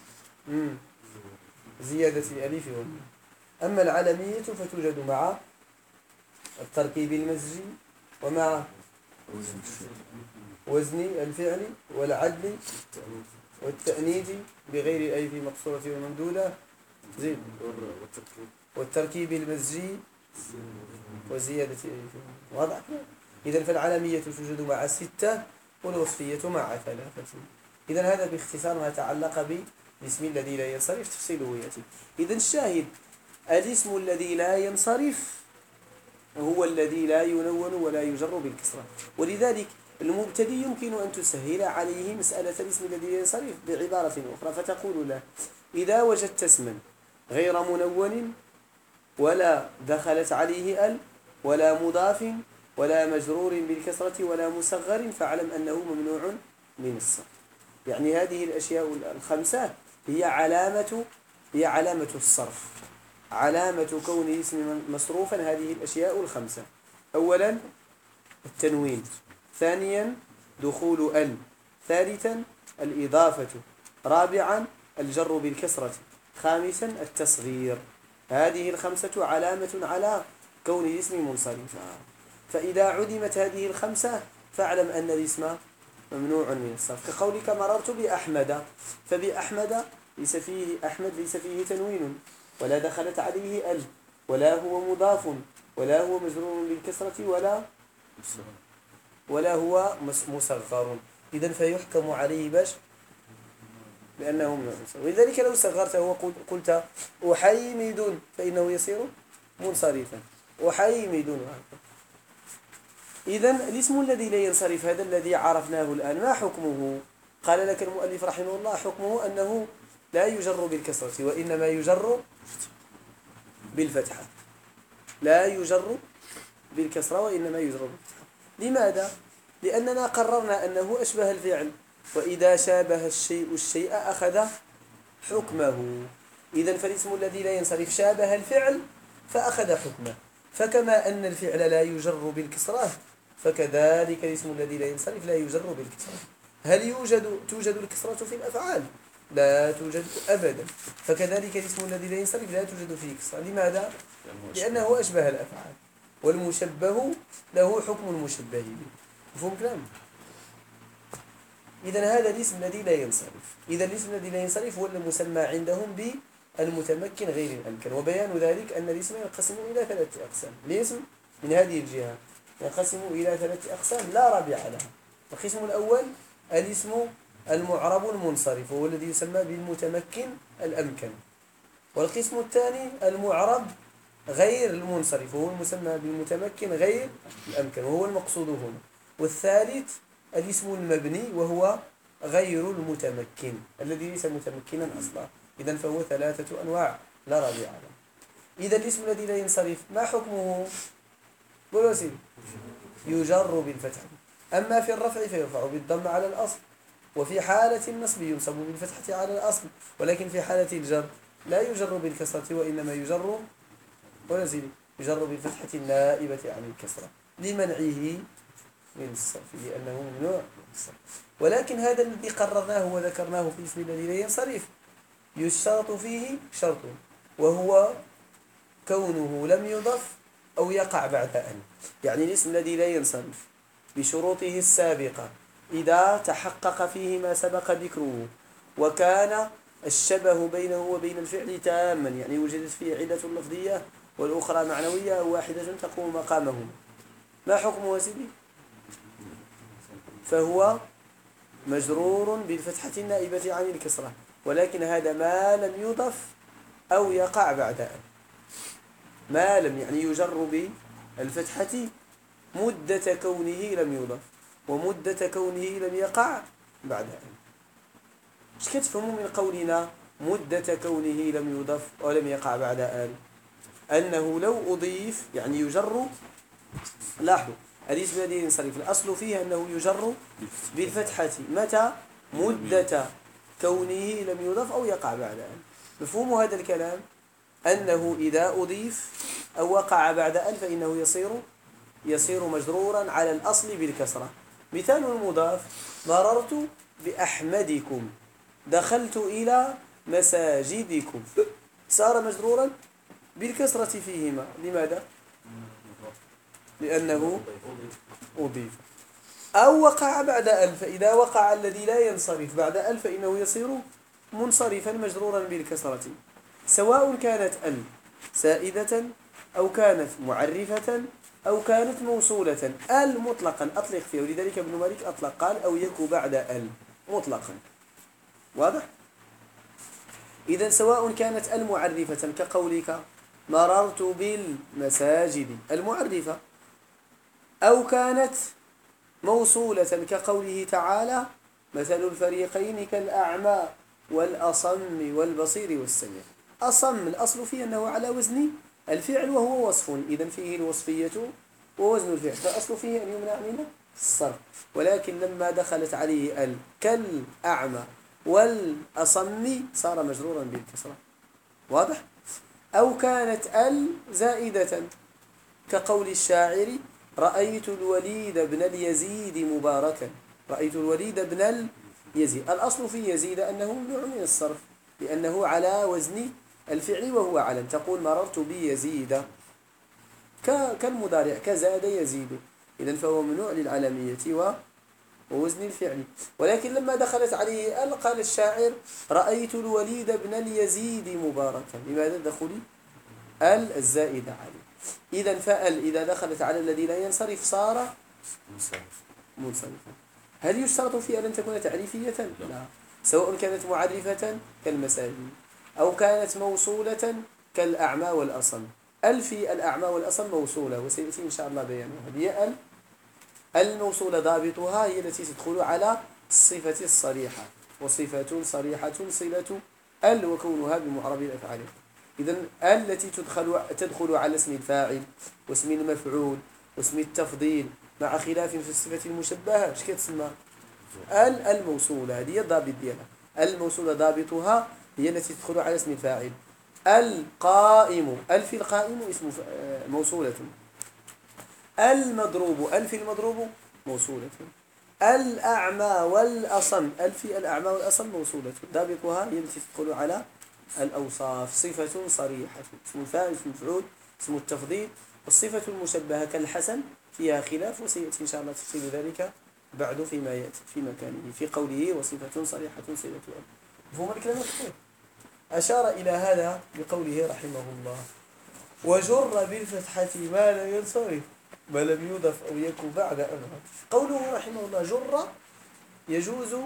زيادة الألف والنون. أما العلمية فتوجد مع التركيب المزجي ومع وزن الفعل والعدل والتأنيث بغير الألف المقصورة والممدودة زين، والتركيب المزجي وزيادة الألف. واضح؟ إذن فالعلمية توجد مع 6 والوصفية مع 3. إذن هذا باختصار ما يتعلق بالاسم الذي لا ينصرف، تفصيله يأتي. إذن الشاهد الاسم الذي لا ينصرف هو الذي لا ينون ولا يجر بالكسرة، ولذلك المبتدئ يمكن أن تسهل عليه مسألة الاسم الذي لا ينصرف بعبارة أخرى، فتقول له إذا وجدت اسما غير منون ولا دخلت عليه ال ولا مضاف ولا مجرور بالكسرة ولا مصغر فاعلم أنه ممنوع من الصرف. يعني هذه الأشياء الخمسة هي علامة الصرف، علامة كون اسم مصروفا هذه الأشياء الخمسة. أولا التنوين، ثانيا دخول ال، ثالثا الإضافة، رابعا الجر بالكسرة، خامسا التصغير. هذه الخمسة علامة على كون الاسم منصرفا، فإذا عدمت هذه الخمسة فاعلم أن الاسم ممنوع من الصرف. كقولك مررت بأحمد، فبأحمد ليس فيه أحمد ليس فيه تنوين ولا دخلت عليه ال ولا هو مضاف ولا هو مجرور بالكسرة ولا هو مصغر، إذن فيحكم عليه باش بأنه منصرف. ولذلك لو صغرته وقلت أحيمد فإنه يصير منصرفا، أحيمد. إذن الاسم الذي لا ينصرف هذا الذي عرفناه الآن ما حكمه؟ قال لك المؤلف رحمه الله حكمه أنه لا يجر بالكسرة وإنما يجر بالفتحة، لا يجر بالكسرة وإنما يجر بالفتحة. لماذا؟ لأننا قررنا أنه أشبه الفعل، وإذا شابه الشيء أخذ حكمه. إذن فالاسم الذي لا ينصرف شابه الفعل فأخذ حكمه، فكما أن الفعل لا يجر بالكسرة فكذلك الاسم الذي لا ينصرف لا يجر بالكسرة. هل توجد الكسرة في الأفعال؟ لا توجد أبدا. فكذلك الاسم الذي لا ينصرف لا توجد فيه كسرة. لماذا؟ لأنه أشبه الأفعال، والمشبه له حكم المشبه به. مفهوم كلام؟ إذن هذا الاسم الذي لا ينصرف. إذا الاسم الذي لا ينصرف هو المسمى عندهم بالمتمكن غير الأمكن. وبيان ذلك أن الاسم ينقسم إلى 3 أقسام. الاسم من هذه الجهة ينقسم إلى 3 أقسام لا رابع لها. القسم الأول الاسم المعرب المنصرف وهو الذي يسمى بالمتمكن الأمكن. والقسم الثاني المعرب غير المنصرف وهو المسمى بالمتمكن غير الأمكن وهو المقصود هنا. والثالث الاسم المبني وهو غير المتمكن الذي ليس متمكنا أصلا. إذن فهو 3 أنواع لا رابع له. إذا الاسم الذي لا ينصرف ما حكمه؟ قولوا سيدي. يجر بالفتح. أما في الرفع فيرفع بالضم على الأصل، وفي حالة النصب ينصب بالفتحة على الأصل، ولكن في حالة الجر لا يجر بالكسرة وإنما يجر يجر بالفتحة النائبة عن الكسرة لمنعه من الصرف، لأنه ممنوع من الصرف. ولكن هذا الذي قررناه وذكرناه في اسم الذي لا ينصرف يشترط فيه شرط، وهو كونه لم يضف أو يقع بعد أن. يعني الاسم الذي لا ينصرف بشروطه السابقة إذا تحقق فيه ما سبق ذكره وكان الشبه بينه وبين الفعل تاما، يعني وجدت فيه علة لفظية والأخرى معنوية واحدة تقوم مقامهما، ما حكمه سيدي؟ فهو مجرور بالفتحة النائبة عن الكسرة، ولكن هذا ما لم يضف أو يقع بعد أن. ما لم يعني يجر بالفتحة مدة كونه لم يضف ومدة كونه لم يقع بعد أن. ايش كتفهموا من قولنا مدة كونه لم يضف ولم يقع بعد أن؟ أنه لو أضيف يعني يجر. لاحظوا الاسم الذي ينصرف الأصل فيه أنه يجر بالفتحة متى؟ مدة كونه لم يضف أو يقع بعد أن. مفهوم هذا الكلام أنه إذا أضيف أو وقع بعد أن فإنه يصير مجرورا على الأصل بالكسرة. مثال المضاف مررت بأحمدكم، دخلت إلى مساجدكم، صار مجرورا بالكسرة فيهما. لماذا؟ لأنه أضيف. أو وقع بعد أل، فإذا وقع الذي لا ينصرف بعد أل فإنه يصير منصرفا مجرورا بالكسرة، سواء كانت أل سائدة أو كانت معرفة أو كانت موصولة. أل مطلقا أطلق فيه، ولذلك ابن مالك أطلق قال أو يكو بعد أل مطلقا. واضح؟ إذن سواء كانت أل معرفة كقولك مررت بالمساجد المعرفة، أو كانت موصولة كقوله تعالى مثل الفريقين كالأعمى والأصم والبصير والسميع. أصم الأصل فيه أنه على وزن الفعل وهو وصف، إذن فيه الوصفية ووزن الفعل، فالأصل فيه أن يمنع من الصرف. ولكن لما دخلت عليه ال كالأعمى والأصم صار مجرورا بالكسرة. واضح؟ أو كانت ال زائدة كقول الشاعر رأيت الوليد بن اليزيد مباركا. رأيت الوليد بن اليزيد، الأصل في يزيد أنه ممنوع من الصرف لأنه على وزن الفعل وهو علم. تقول مررت بيزيد كالمضارع كزاد يزيد، إذن فهو ممنوع للعلمية ووزن الفعل. ولكن لما دخلت عليه ال قال الشاعر رأيت الوليد بن اليزيد مباركا. لماذا دخل ال الزائدة عليه؟ إذن فأل إذا دخلت على الذي لا ينصرف صار منصرفا. هل يشترط في أن تكون تعريفية؟ لا. سواء كانت معرفة كالمساجد أو كانت موصولة كالأعمى والأصم. ال في الأعمى والأصم موصولة وسيأتي إن شاء الله بيانها. هي الموصولة ضابطها هي التي تدخل على الصفة الصريحة، وصفة صريحة صلة ال وكونها بمعرب الأفعال. إذن التي تدخل على اسم الفاعل واسم المفعول واسم التفضيل مع خلاف في الصفة المشبهة ايش كتسمى؟ الموصولة. هذه الضابط ديالها. الموصولة ضابطها هي التي تدخل على اسم الفاعل القائم، ألف القائم اسم موصولة. المضروب، ألف المضروب موصولة. الأعمى والأصم، ألف الأعمى والأصم موصولة. ضابطها هي التي تدخل على الأوصاف. صفة صريحة، اسم الفاعل، اسم المفعول، اسم التفضيل. الصفة المشبهة كالحسن فيها خلاف، وسيأتي إن شاء الله تفصيل ذلك بعد فيما يأتي في مكانه في قوله وصفة صريحة صلة أل. مفهوم الكلام الخير؟ أشار إلى هذا بقوله رحمه الله: وجر بالفتحة ما لم ينصرف ما لم يضف أو يكن بعد أمر. قوله رحمه الله جر يجوز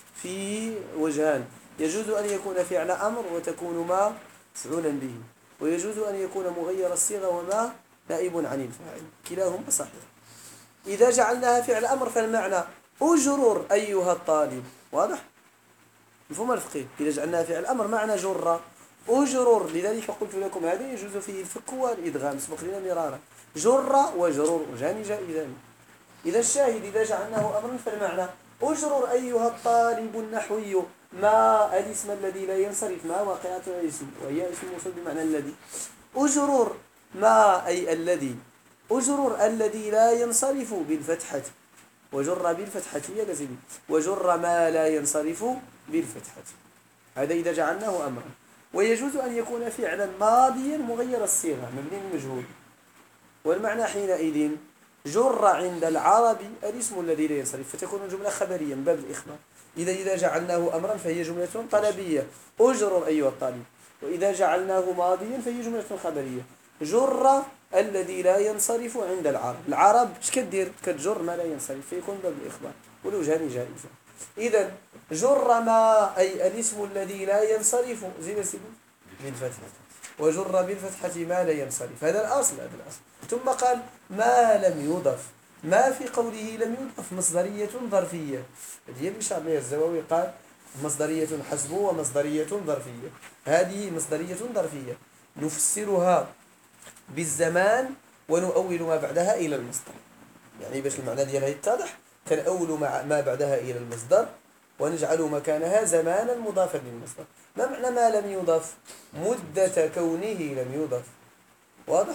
في وجهان: يجوز أن يكون فعل أمر وتكون ما مفعولا به، ويجوز أن يكون مغير الصيغة وما نائب عن الفاعل، كلاهما صحيح. إذا جعلناها فعل أمر فالمعنى أجرر أيها الطالب، واضح؟ مفهوم الفقه. إذا جعلناها فعل أمر معنى جر أجرر، لذلك قلت لكم هذا يجوز فيه الفك والإدغام، سبق لنا مرارا. جر وجرر وجان جائزان. إذا الشاهد إذا جعلناه أمرا فالمعنى أجرر أيها الطالب النحوي ما الاسم الذي لا ينصرف، ما واقعة الاسم وهي اسم موصول بمعنى الذي. أجرر ما أي الذي، أجرر الذي لا ينصرف بالفتحة، وجر بالفتحة يا سيدي، وجر ما لا ينصرف بالفتحة. هذا إذا جعلناه أمرا. ويجوز أن يكون فعلا ماضيا مغير الصيغة مبني المجهول، والمعنى حينئذ جر عند العرب الاسم الذي لا ينصرف، فتكون الجملة خبريا من باب الإخبار. إذا جعلناه أمرا فهي جملة طلبية أجرر أيها الطالب، وإذا جعلناه ماضيا فهي جملة خبرية جر الذي لا ينصرف عند العرب. العرب اش كدير؟ كتجر ما لا ينصرف، فيكون باب الإخبار والوجهان جائزة. إذا جر ما أي الاسم الذي لا ينصرف زين سيدي بالفتحة، وجر بالفتحة ما لا ينصرف، هذا الأصل. ثم قال ما لم يضف، ما في قوله لم يضف مصدرية ظرفية، هذه اللي شعب الزواوي قال مصدرية حسب ومصدرية ظرفية. هذه مصدرية ظرفية نفسرها بالزمان ونؤول ما بعدها إلى المصدر، يعني باش المعنى ديالها يتضح كنأول ما بعدها إلى المصدر ونجعل مكانها زمانا مضافا للمصدر. ما معنى ما لم يضف؟ مدة كونه لم يضف، واضح؟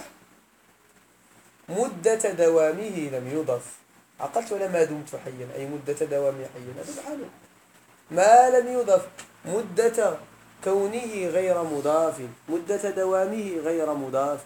مدة دوامه لم يضف. عقلت ولا ما دمت حيا أي مدة دوامي حيا، هذا بحاله. ما لم يضف مدة كونه غير مضاف، مدة دوامه غير مضاف.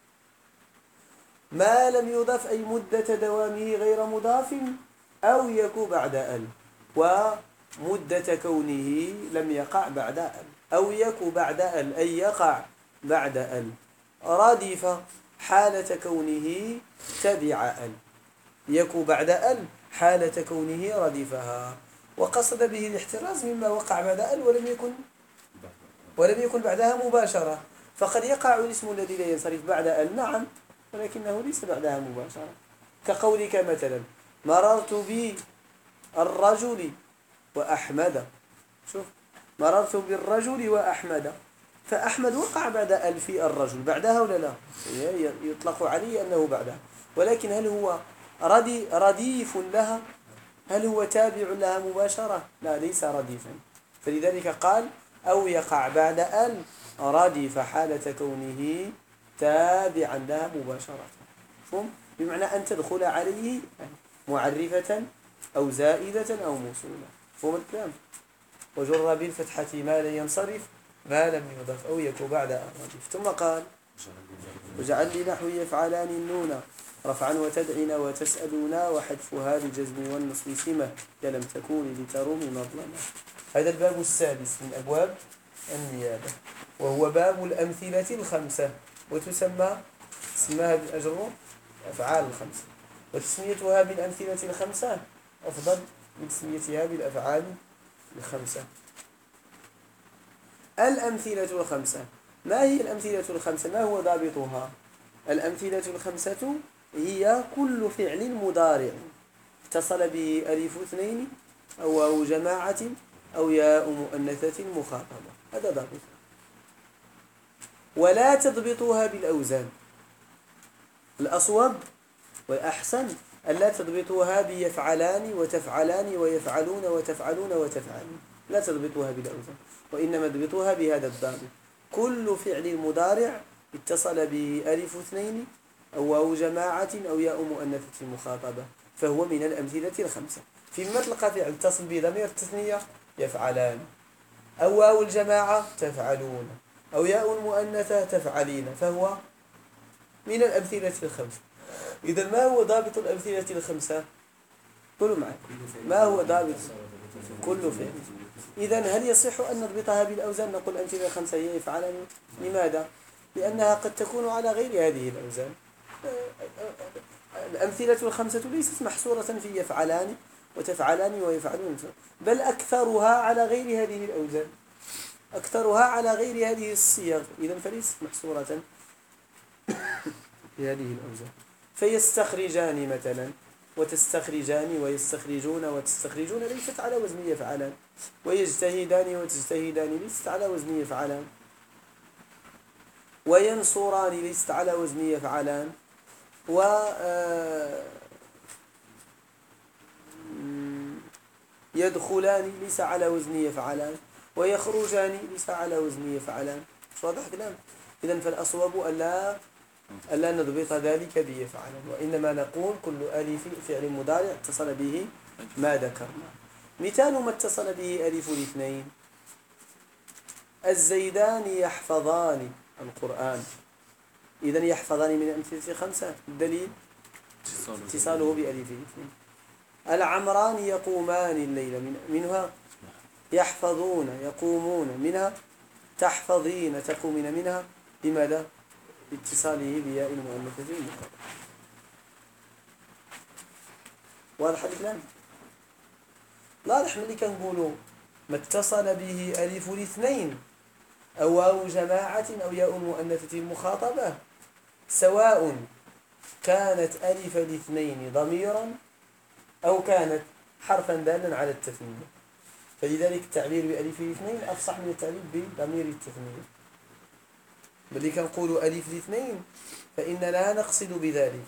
ما لم يضف أي مدة دوامه غير مضاف أو يكون بعد ال، ومدة كونه لم يقع بعد ال، أو يكون بعد ال أي يقع بعد ال. ردف حالة كونه تبع ال، يكون بعد ال حالة كونه ردفها، وقصد به الاحتراز مما وقع بعد ال ولم يكن بعدها مباشرة. فقد يقع الاسم الذي لا ينصرف بعد ال نعم، ولكنه ليس بعدها مباشرة، كقولك مثلا مررت بالرجل وأحمد. شوف، مررت بالرجل وأحمد، فأحمد وقع بعد ال في الرجل، بعدها ولا لا؟ يطلق عليه أنه بعدها، ولكن هل هو رديف لها؟ هل هو تابع لها مباشرة؟ لا، ليس رديفا. فلذلك قال أو يقع بعد ال رديف حالة كونه تابعا لها مباشرة. فهم؟ بمعنى أن تدخل عليه معرفة أو زائدة أو موصولة. فهم الكلام؟ وجر بالفتحة ما لا ينصرف ما لم يضف أو يكون بعد الرديف. ثم قال وجعل لي نحو يفعلان النون رفعا وتدعين وتسألون وحذفها لجزم والنصب سمة لم تكون لتروم مظلمة. هذا الباب السادس من أبواب النيابة، وهو باب الأمثلة الخمسة، وتسمى اسمها بالأجر أفعال الخمسة، وتسميتها بالأمثلة الخمسة أفضل من تسميتها بالأفعال الخمسة. الأمثلة الخمسة، ما هي الأمثلة الخمسة؟ ما هو ضابطها؟ الأمثلة الخمسة هي كل فعل مضارع اتصل به ألف اثنين أو واو جماعة أو ياء مؤنثة مخاطبة، هذا ضابط. ولا تضبطها بالأوزان، الأصوب والأحسن ألا تضبطوها بيفعلان وتفعلان ويفعلون وتفعلون وتفعلون، لا تضبطوها بالأوزان، وإنما تضبطوها بهذا الضابط: كل فعل مضارع اتصل به ألف اثنين أو واو جماعة أو ياء مؤنثة مخاطبة فهو من الأمثلة الخمسة. فيما تلقى فعل اتصل به ضمير التثنية يفعلان، أو واو الجماعة تفعلون، أو ياء مؤنثة تفعلين، فهو من الأمثلة الخمسة. إذا ما هو ضابط الأمثلة الخمسة؟ قولوا معي، ما هو ضابط كل فعل؟ إذا هل يصح أن نضبطها بالأوزان؟ نقول الأمثلة الخمسة هي يفعلان. لماذا؟ لأنها قد تكون على غير هذه الأوزان. الأمثلة الخمسة ليست محصورة في يفعلان وتفعلان ويفعلون، بل أكثرها على غير هذه الأوزان، أكثرها على غير هذه الصيغ. إذا فليست محصورة في هذه الأوزان. فيستخرجان مثلا، وتستخرجان، ويستخرجون وتستخرجون ليست على وزن يفعلان، ويجتهدان وتجتهدان ليست على وزن يفعلان، وينصران ليست على وزن يفعلان، و يدخلان ليس على وزن يفعلان، ويخرجان ليس على وزن يفعلان. مش واضح كلام؟ إذن فالأصوب ألا نضبط ذلك بيفعلان، وإنما نقول كل ألف فعل مضارع اتصل به ما ذكرنا. مثال ما اتصل به ألف الاثنين: الزيدان يحفظان القرآن. إذن يحفظان من الأمثلة خمسة. الدليل اتصاله بألف الاثنين. العمران يقومان الليل، منها يحفظون يقومون، منها تحفظين تقومين، منها لماذا؟ اتصاله بياء المؤنثة المخاطبة. واضح الكلام؟ واضح ملي كنقولوا ما اتصل به ألف الاثنين أو واو جماعة أو ياء المؤنثة المخاطبة، سواء كانت ألف الاثنين ضميرا أو كانت حرفا دالا على التثنية. فلذلك التعبير بألف الاثنين أفصح من التعبير بضمير التثنية. بل كنقول ألف الاثنين فإننا نقصد بذلك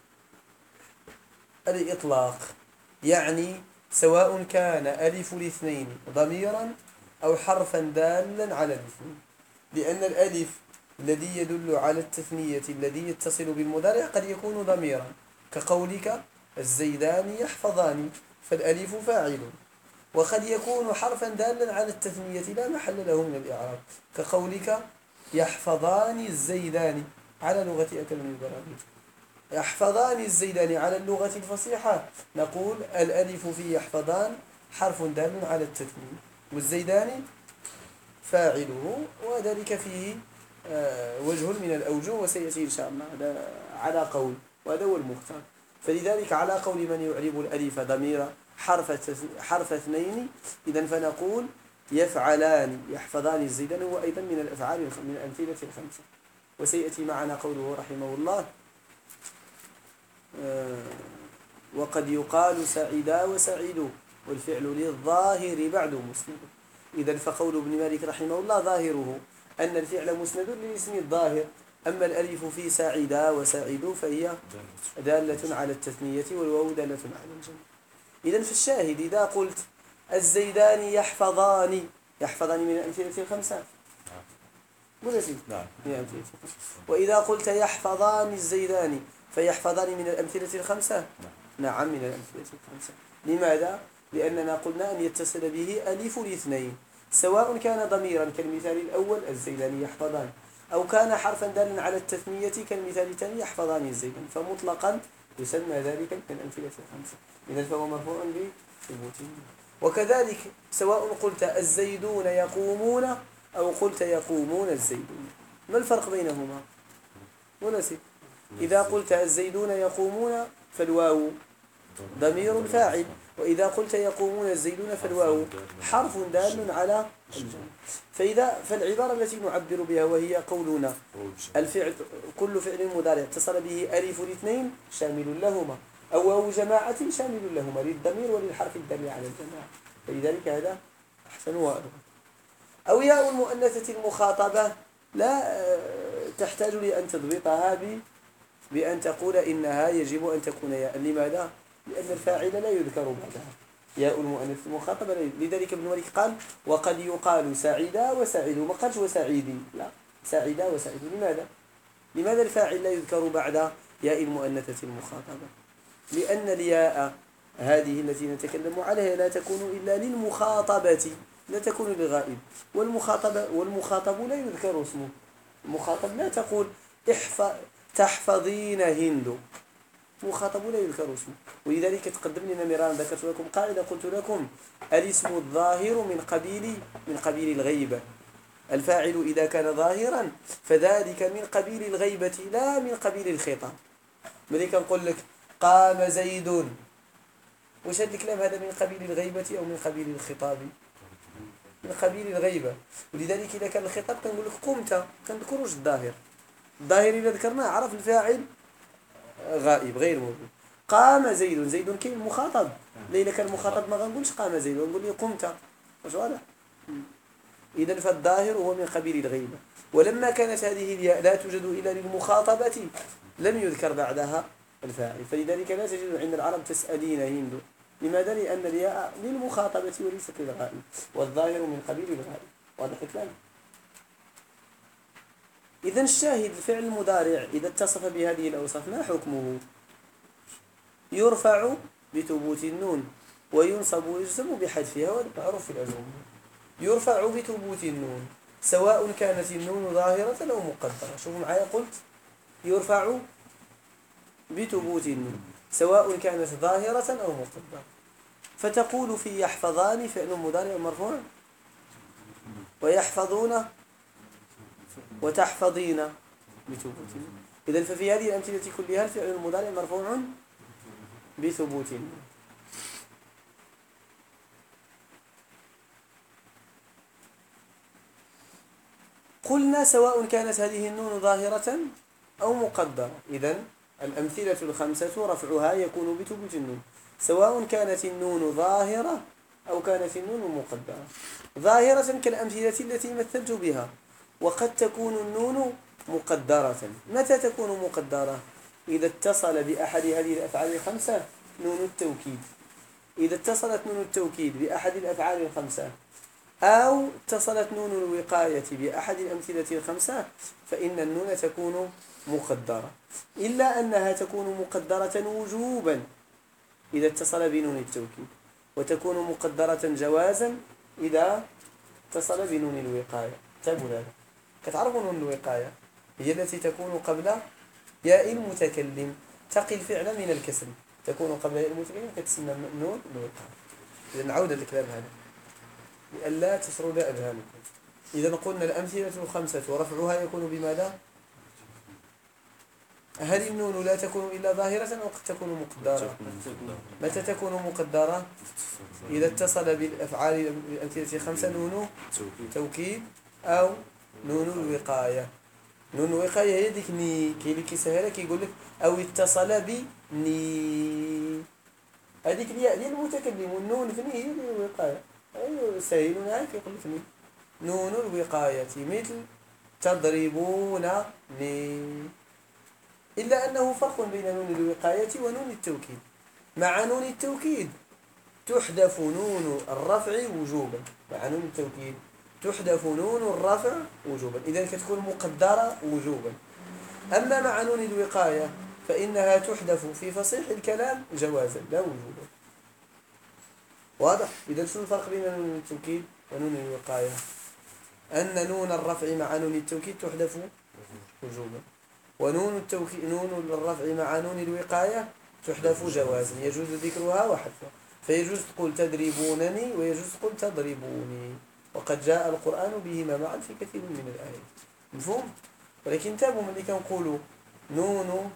الإطلاق، يعني سواء كان ألف الاثنين ضميرا أو حرفا دالا على الاثنين، لأن الألف الذي يدل على التثنية الذي يتصل بالمضارع قد يكون ضميرا، كقولك الزيدان يحفظان، فالألف فاعل. وقد يكون حرفا دالا على التثنية لا محل له من الإعراب، كقولك يحفظان الزيدان على لغة أكرم البراغيث. يحفظان الزيدان على اللغة الفصيحة نقول الألف في يحفظان حرف دال على التثنية، والزيدان فاعله، وذلك فيه وجه من الأوجه وسيأتي إن شاء الله هذا على قول، وهذا هو المختار. فلذلك على قول من يعرب الألف ضمير حرف اثنين، إذن فنقول يفعلان يحفظان الزيدان هو أيضا من الأفعال من الأمثلة الخمسة. وسيأتي معنا قوله رحمه الله: وقد يقال سعيدا وسعيدوا والفعل للظاهر بعد مسند. إذن فقول ابن مالك رحمه الله ظاهره أن الفعل مسند للاسم الظاهر، أما الألف في سعيدا وسعيدوا فهي دالة على التثنية والواو دالة على الجمع. إذن في الشاهد إذا قلت الزيدان يحفظان من الأمثلة الخمسة، قل سيدي نعم. وإذا قلت يحفظان الزيدان فيحفظان من الأمثلة الخمسة، نعم من الأمثلة الخمسة. لماذا؟ لأننا قلنا أن يتصل به ألف الاثنين، سواء كان ضميرا كالمثال الأول الزيدان يحفظان، أو كان حرفا دالا على التثنية كالمثال الثاني يحفظان الزيدان، فمطلقا يسمى ذلك من الأمثلة الخمسة، إذن فهو مرفوع بثبوته. وكذلك سواء قلت الزيدون يقومون أو قلت يقومون الزيدون، ما الفرق بينهما؟ ونسي. إذا قلت الزيدون يقومون فالواو ضمير فاعل، وإذا قلت يقومون الزيدون فالواو حرف دال على الجمع. فالعبارة التي نعبر بها وهي قولنا الفعل كل فعل مضارع اتصل به ألف الاثنين شامل لهما، أو واو جماعة شامل لهما للضمير وللحرف الدال على الجماعة، فلذلك هذا أحسن وأدق. أو ياء المؤنثة المخاطبة لا تحتاج لأن تضبطها بأن تقول إنها يجب أن تكون ياء. لماذا؟ لأن الفاعل لا يذكر بعدها، ياء المؤنث المخاطبة لا يوجد. لذلك ابن مالك قال وقد يقال سعيدا وسعيد، وما قالش وسعيدي، لا، سعيدا وسعيد. لماذا؟ لماذا الفاعل لا يذكر بعد ياء المؤنثة المخاطبة؟ لأن الياء هذه التي نتكلم عليها لا تكون إلا للمخاطبة، لا تكون للغائب. والمخاطب لا يذكر اسمه. المخاطب لا تقول تحفظين هند، مخاطب لا يذكر اسمه. ولذلك تقدم لنا مرارا ذكرت لكم قاعدة، قلت لكم الاسم الظاهر من قبيل الغيبة. الفاعل إذا كان ظاهرا فذلك من قبيل الغيبة لا من قبيل الخطاب. ملك نقول لك قام زيد، وش هذا الكلام؟ هذا من قبيل الغيبة أو من قبيل الخطاب؟ من قبيل الغيبة. ولذلك إذا كان الخطاب كنقول لك قمت، كنذكروش الظاهر. الظاهر إذا ذكرناه عرف الفاعل غائب غير موجود. قام زيد، زيد كاين مخاطب، ليلة كان مخاطب ما غنقولش قام زيد، غنقول لي قمت. واش واضح؟ إذا فالظاهر هو من قبيل الغيبة. ولما كانت هذه الياء لا توجد إلا للمخاطبة لم يذكر بعدها الفاعل. فلذلك لا تجد عند العرب تسألين هند. لماذا؟ لأن الياء للمخاطبة وليست للغائب، والظاهر من قبيل الغائب. واضح الكلام؟ إذا الشاهد الفعل المضارع إذا اتصف بهذه الأوصاف ما حكمه؟ يرفع بثبوت النون، وينصب ويجزم بحذفها، وهذا معروف في العلوم. يرفع بثبوت النون سواء كانت النون ظاهرة أو مقدرة. شوفوا معايا، قلت يرفع بثبوت النون سواء كانت ظاهرة أو مقدرة. فتقول في يحفظان فعل مضارع مرفوع، ويحفظون وتحفظين بثبوت النون. إذن ففي هذه الأمثلة كلها الفعل المضارع مرفوع بثبوت النون. قلنا سواء كانت هذه النون ظاهرة أو مقدرة. إذن الأمثلة الخمسة رفعها يكون بثبوت النون سواء كانت النون ظاهرة أو كانت النون مقدرة. ظاهرة كالأمثلة التي مثلت بها. وقد تكون النون مقدرة. متى تكون مقدرة؟ إذا اتصل بأحد هذه الأفعال الخمسة نون التوكيد. إذا اتصلت نون التوكيد بأحد الأفعال الخمسة أو اتصلت نون الوقاية بأحد الأمثلة الخمسة فإن النون تكون مقدرة، إلا أنها تكون مقدرة وجوبا إذا اتصل بنون التوكيد، وتكون مقدرة جوازا إذا اتصل بنون الوقاية. تابوا هذا. كتعرفوا نون الوقاية هي التي تكون قبل ياء المتكلم، تقي الفعل من الكسر، تكون قبل ياء المتكلم كتسمى نون الوقاية. إذا نعود الكلام هذا لئلا تسرد أذهانكم. إذا قلنا الأمثلة الخمسة ورفعها يكون بماذا؟ هل النون لا تكون إلا ظاهرة أو قد تكون مقدرة؟ متى تكون مقدرة؟ إذا اتصل بالأفعال الأمثلة الخمسة نون توكيد أو نون الوقاية. نون الوقاية هي ديك ني، كاين اللي كيسهلها كيقول لك أو اتصل بني، هذيك الياء ديال المتكلم، والنون في ني هي ديال الوقاية. أيوة سهل هاك يقول لك ني. نون الوقاية مثل تضربونني. إلا أنه فرق بين نون الوقاية ونون التوكيد. مع نون التوكيد تحذف نون الرفع وجوبا. مع نون التوكيد تحذف نون الرفع وجوبا، إذا كتكون مقدرة وجوبا. أما مع نون الوقاية فإنها تحذف في فصيح الكلام جوازا لا وجوبا. واضح؟ إذا شو الفرق بين نون التوكيد ونون الوقاية؟ أن نون الرفع مع نون التوكيد تحذف وجوبا، ونون الرفع مع نون الوقاية تحذف جوازا، يجوز ذكرها وحذفها. فيجوز تقول تدربونني ويجوز تقول تضربوني، وقد جاء القرآن بهما معا في كثير من الآيات. مفهوم؟ ولكن انتبهوا ملي كنقولوا نون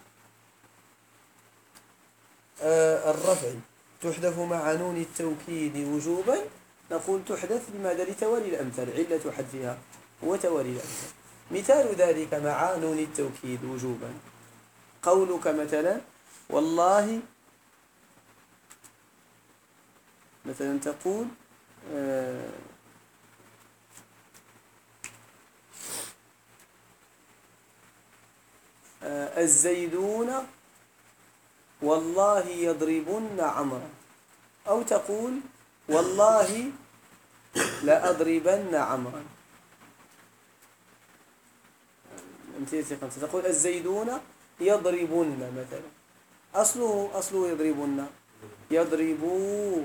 الرفع تحذف مع نون التوكيد وجوبا، نقول تحدث لماذا؟ لتوالي الأمثال، علة حذفها هو توالي الأمثال. مثال ذلك مع نون التوكيد وجوبا قولك مثلا والله، مثلا تقول الزيدون والله يضربن عمرا. أو تقول والله لأضربن عمرا. أمثلة 5 تقول الزيدون يضربون مثلا، أصله يضربون، يضربون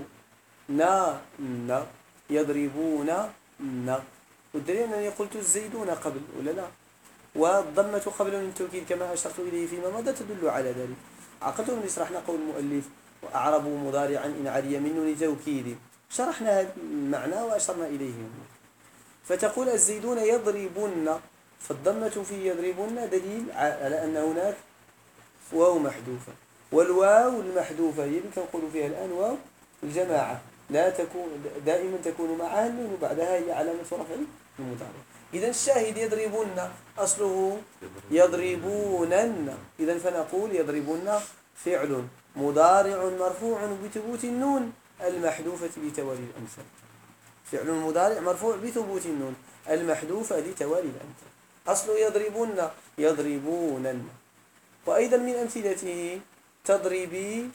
يضربون والدليل أنني قلت الزيدون قبل ولا لا، والضمة قبل من التوكيد كما أشرت إليه فيما مضى تدل على ذلك. عقلتم اللي شرحنا قول المؤلف وأعربوا مضارعا إن عري من نون توكيد، شرحنا هذا المعنى وأشرنا إليه. فتقول الزيدون يضربون، فالضمة في يضربون دليل على أن هناك واو محذوفة، والواو المحذوفة هي اللي كنقول فيها الآن واو الجماعة، لا تكون دائما تكون معها النون وبعدها هي علامة رفع المضارع. إذا الشاهد يضربون أصله يضربونن، إذا فنقول يضربون فعل مضارع مرفوع بثبوت النون المحذوفة لتوالي الأمثال، فعل مضارع مرفوع بثبوت النون المحذوفة لتوالي الأمثال، أصله يضربون يضربونن. وأيضا من أمثلته تضربي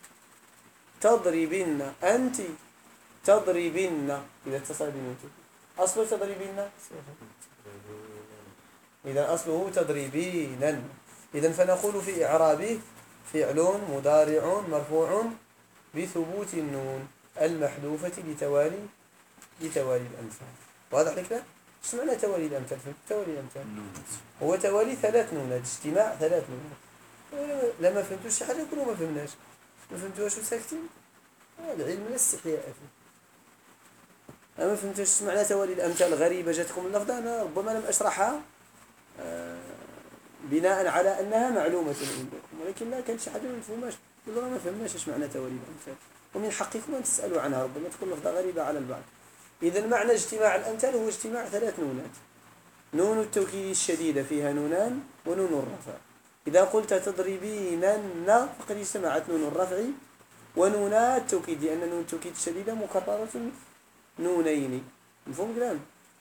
تضربن، أنت تضربن إذا اتصل بالنون، أصله تضربن، إذا أصله تضربينا. إذا فنقول في إعرابه فعل مضارع مرفوع بثبوت النون المحذوفة لتوالي الأمثال. واضح لك لا؟ ايش معنى توالي الأمثال؟ توالي الأمثال هو توالي 3 نونات، اجتماع 3 نونات. لما فهمتوش شي حاجة كلوا ما فهمناش، ما فهمتوش وساكتين، العلم لا استحياء فيه. أما فهمتوش معنى توالي الأمثال غريبة جاتكم اللفظة، أنا ربما لم أشرحها بناء على أنها معلومة عندكم، ولكن لا كانت شي حاجة ما مفهوماش، والله ما فهمناش ايش معنى توالي الأمثال، ومن حقكم أن تسألوا عنها، ربما تكون لفظة غريبة على البعض. إذا معنى اجتماع الأمثال هو اجتماع 3 نونات، نون التوكيد الشديدة فيها نونان ونون الرفع. إذا قلت تضربينن فقد اجتمعت نون الرفع ونونا التوكيد، لأن نون التوكيد الشديدة مكررة نونين. مفهوم كلام؟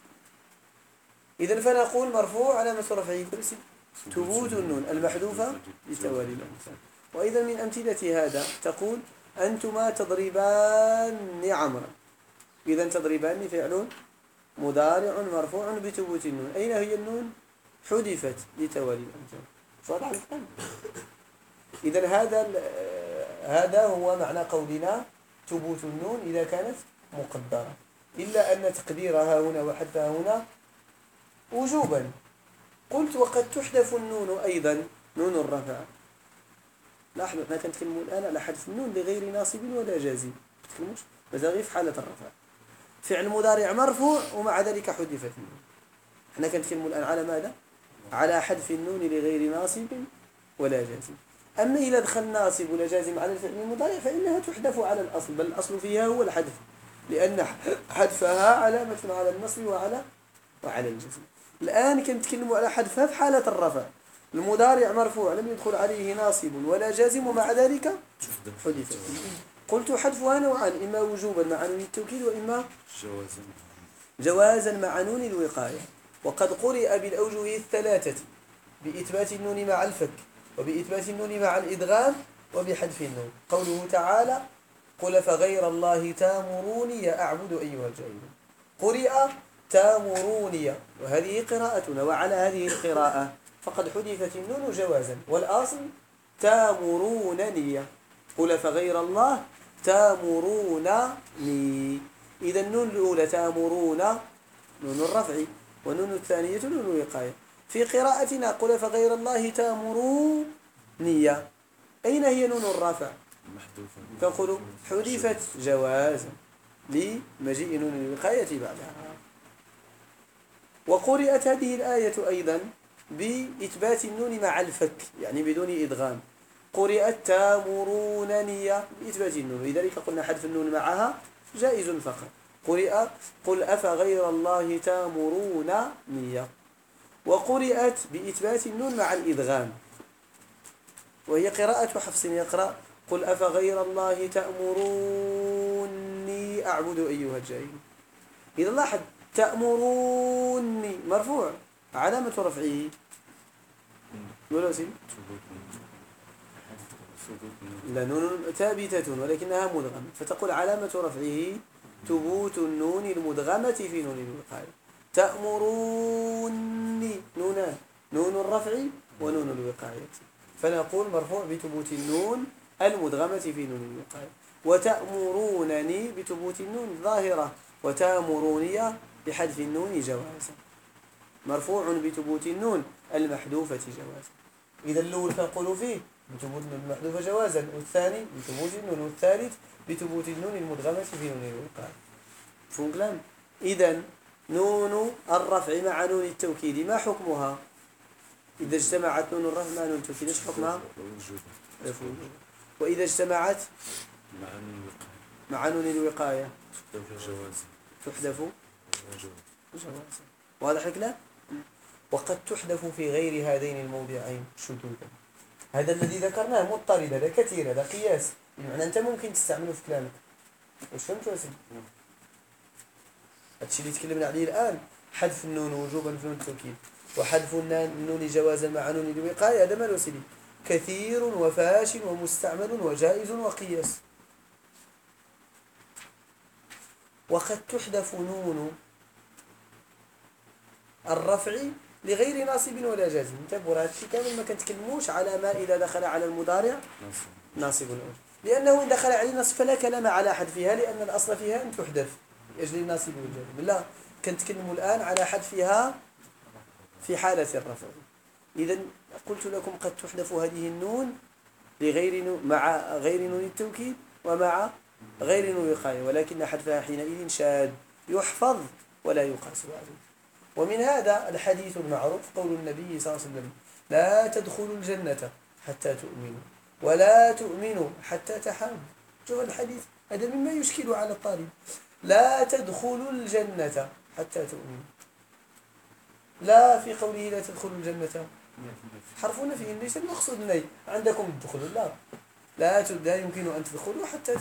إذا فنقول مرفوع علامة رفعه ثبوت النون المحذوفة لتوالي الأمثال. وإذا من أمثلة هذا تقول أنتما تضربان عمرا، إذا تضربان فعل مضارع مرفوع بثبوت النون، أين هي النون؟ حذفت لتوالي الأمثال. واضح الكلام؟ إذا هذا هو معنى قولنا ثبوت النون إذا كانت مقدرة، إلا أن تقديرها هنا وحذفها هنا وجوبا. قلت وقد تحذف النون أيضا، نون الرفع. لاحظوا احنا كنتكلموا الآن على حذف النون لغير ناصب ولا جازم، تكلموش مازال في حالة الرفع، فعل مضارع مرفوع ومع ذلك حذفت النون. احنا كنتكلموا الآن على ماذا؟ على حذف النون لغير ناصب ولا جازم. أما إذا دخل ناصب ولا جازم على الفعل المضارع فإنها تحذف على الأصل، بل الأصل فيها هو الحذف، لأن حذفها علامة على النصب وعلى الجزم. الآن كنتكلموا على حذفها في حالة الرفع، المضارع مرفوع لم يدخل عليه ناصب ولا جازم ومع ذلك حذفت. قلت حذفها نوعان، إما وجوبا مع نون التوكيد وإما جوازا مع نون الوقاية. وقد قرئ بالأوجه الثلاثة بإثبات النون مع الفك وبإثبات النون مع الإدغام وبحذف النون. قوله تعالى قل فغير الله تامروني أعبد أيها الجاهلون، قرئ تامروني وهذه قراءتنا، وعلى هذه القراءة فقد حذفت النون جوازا، والأصل تامرونني، قل فغير الله تامرونني. إذا النون الأولى تامرون نون الرفع، ونون الثانية نون الوقاية. في قراءتنا قل فغير الله تامروني، أين هي نون الرفع؟ فنقول حذفت جوازا لمجيء نون الوقاية بعدها. وقرئت هذه الآية أيضا بإثبات النون مع الفك، يعني بدون إدغام، قرئت تامرونني بإثبات النون، لذلك قلنا حذف النون معها جائز فقط. قرئ قل أفغير الله تامرونني. وقرئت بإثبات النون مع الإدغام، وهي قراءة حفص يقرأ قل أفغير الله تأمروني أعبد أيها الجاهلون. إذا لاحظ تأمروني مرفوع، علامة رفعه ولا سين لا، نون ثابتة ولكنها مدغمة، فتقول علامة رفعه ثبوت النون المدغمة في نون الوقاية. تأمروني نونان، نون الرفع ونون الوقاية، فنقول مرفوع بثبوت النون المدغمة في نون الوقاية. وتأمرونني بثبوت النون الظاهرة، وتأمروني بحذف النون جوازا، مرفوع بثبوت النون المحذوفة جوازا. إذا الأول كنقولوا فيه بثبوت النون المحذوفة جوازا، والثاني بثبوت النون، والثالث بثبوت النون المدغمة في نون الوقاية. مفهوم كلام؟ إذا نون الرفع مع نون التوكيد ما حكمها؟ إذا اجتمعت نون الرفع مع نون التوكيد ايش حكمها؟ وإذا اجتمعت مع نون الوقاية تحذف جوازا. واضح لك؟ وقد تحذف في غير هذين الموضعين شذوذا. هذا الذي ذكرناه مضطرد، هذا كثير، هذا قياس، بمعنى أنت ممكن تستعمله في كلامك. وش فهمت يا سيدي؟ الشيء اللي تكلمنا عليه الآن، حذف النون وجوبا في نون التوكيد، وحذف النون جوازا مع نون الوقاية، هذا ما سيدي كثير وفاش ومستعمل وجائز وقياس. وقد تحذف نون الرفع لغير ناصب ولا جازم. انتبهوا هذا الشيء كامل ما كنتكلموش على ما إذا دخل على المضارع ناصب ولا جازم، لأنه إن دخل عليه نصب فلا كلام على حذفها، لأن الأصل فيها أن تحذف لأجل الناصب والجازم. لا، كنتكلموا الآن على حذفها في حالة الرفع. إذا قلت لكم قد تحذف هذه النون مع غير نون التوكيد ومع غير نون الوقاية، ولكن حذفها حينئذ شاذ يحفظ ولا يقاس عليه. ومن هذا الحديث المعروف قول النبي صلى الله عليه وسلم: لا تدخلوا الجنة حتى تؤمنوا ولا تؤمنوا حتى تحابوا. شوف الحديث هذا مما يشكل على الطالب. لا تدخلوا الجنة حتى تؤمنوا، لا في قوله لا تدخلوا الجنة حرف نفي، ليس المقصود النهي عندكم الدخول، لا يمكن أن تدخلوا حتى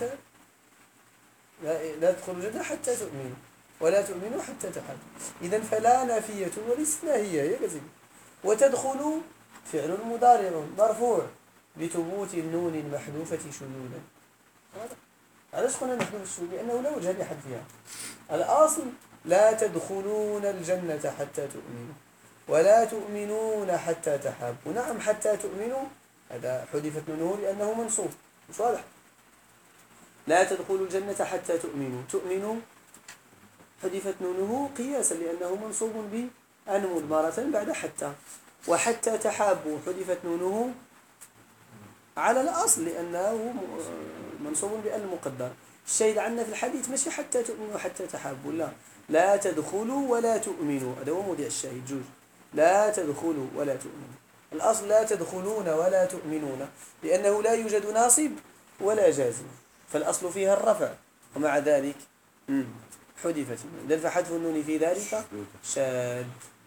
لا تدخلوا الجنة حتى تؤمنوا ولا تؤمنوا حتى تحابوا. إذن فلا نافية وليست ناهية، هي كذلك. وتدخلوا فعل مضارع مرفوع بثبوت النون المحذوفة شذوذا. علاش قلنا محذوف الشذوذ؟ لأنه لا وجه لحذفها. الأصل لا تدخلون الجنة حتى تؤمنوا ولا تؤمنون حتى تحابوا. نعم حتى تؤمنوا هذا حذفت نونه لأنه منصوب، مش واضح؟ لا تدخلوا الجنة حتى تؤمنوا حذفت نونه قياسا لأنه منصوب بأن مضمرة بعد حتى. وحتى تحابوا حذفت نونه على الأصل لأنه منصوب بأن المقدر. الشاهد عنا في الحديث ماشي حتى تؤمنوا حتى تحابوا، لا تدخلوا ولا تؤمنوا، هذا هو موضع الشاهد جوج. لا تدخلوا ولا تؤمنوا، الأصل لا تدخلون ولا تؤمنون لأنه لا يوجد ناصب ولا جازم، فالأصل فيها الرفع، ومع ذلك حذفت. إذن فحذف النون في ذلك شاذ.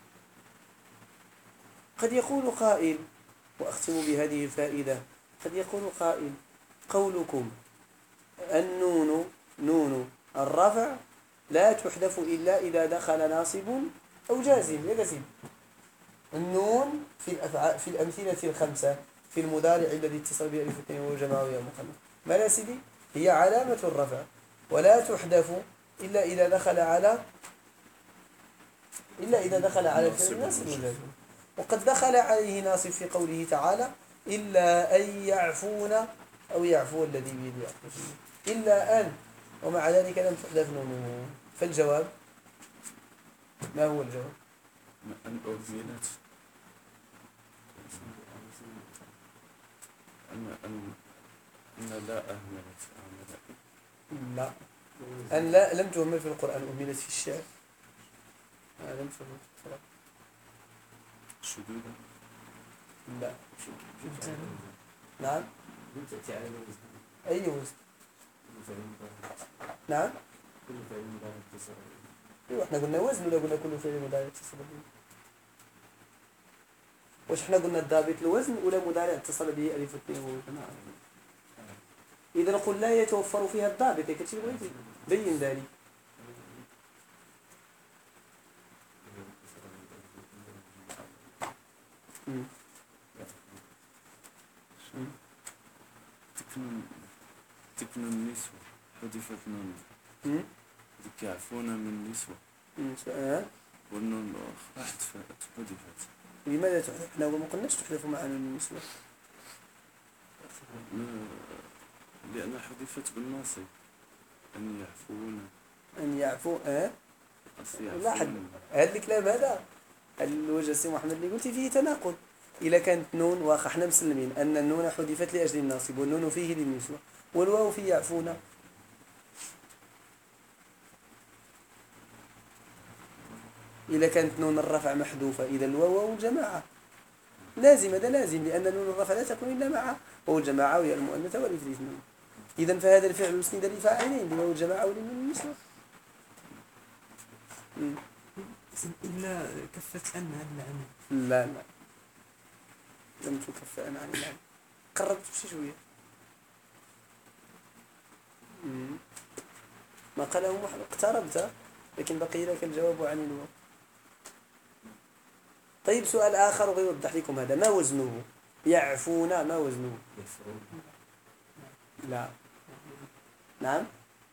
قد يقول قائل، وأختم بهذه الفائدة، قد يقول قائل: قولكم النون نون الرفع لا تحذف إلا إذا دخل ناصب أو جازم. يجزم النون في الأمثلة الخمسة في المضارع الذي اتصل به ألف اثنين وجمع ويا مخنث، ما لا سيدي هي علامة الرفع، ولا تحذف إلا إذا دخل على الفعل ناصب وجازم. وقد دخل عليه ناصب في قوله تعالى: إلا أن يعفون أو يعفو الذي بيده عقده، إلا أن، ومع ذلك لم تحذف نونه. فالجواب ما هو الجواب؟ أن أؤمنت أن لا أهملت لا، أن لا لم تهمل في القرآن، أهملت في الشعر، لم تهمل في القرآن. شذوذا؟ لا. نعم. أي وزن؟ نعم. ايوه احنا قلنا وزن ولا قلنا كل فعل مضارع اتصل به؟ واش احنا قلنا الضابط الوزن ولا مضارع اتصل به الف واثنين وجماعة؟ اذا نقول لا يتوفر فيها الضابط، كتشي بغيتي بين ذلك. تكن النسوة حذفت نون مم. ذيك يعفون من النسوة سؤال. والنون حذفت. لماذا تحذف؟ احنا ما قلناش تحذف مع النسوة. لأن حذفت بالناصب أن يعفون. أن يعفو أصل لا حد. يعفون. هذا الكلام هذا الوجه سي محمد اللي قلتي فيه تناقض. إذا كانت نون واخا احنا مسلمين أن النون حذفت لأجل الناصب والنون فيه للنسوة والواو فيه يعفون. إذا كانت نون الرفع محذوفة إذا الواو واو الجماعة لازم. هذا لازم لأن نون الرفع لا تكون إلا مع واو الجماعة وهي المؤنثة والاثنين. إذا فهذا الفعل مسند لفاعلين لواو الجماعة ولنون النسوة. إلا كفت أن هذا العمل. لا لم تكف عن العمل. قربت بشي شوية. ما قاله محمد اقتربت لكن بقي لك الجواب عن الواو. طيب سؤال آخر ويوضح لكم هذا. ما وزنه؟ يعفون ما وزنه؟ لا. نعم.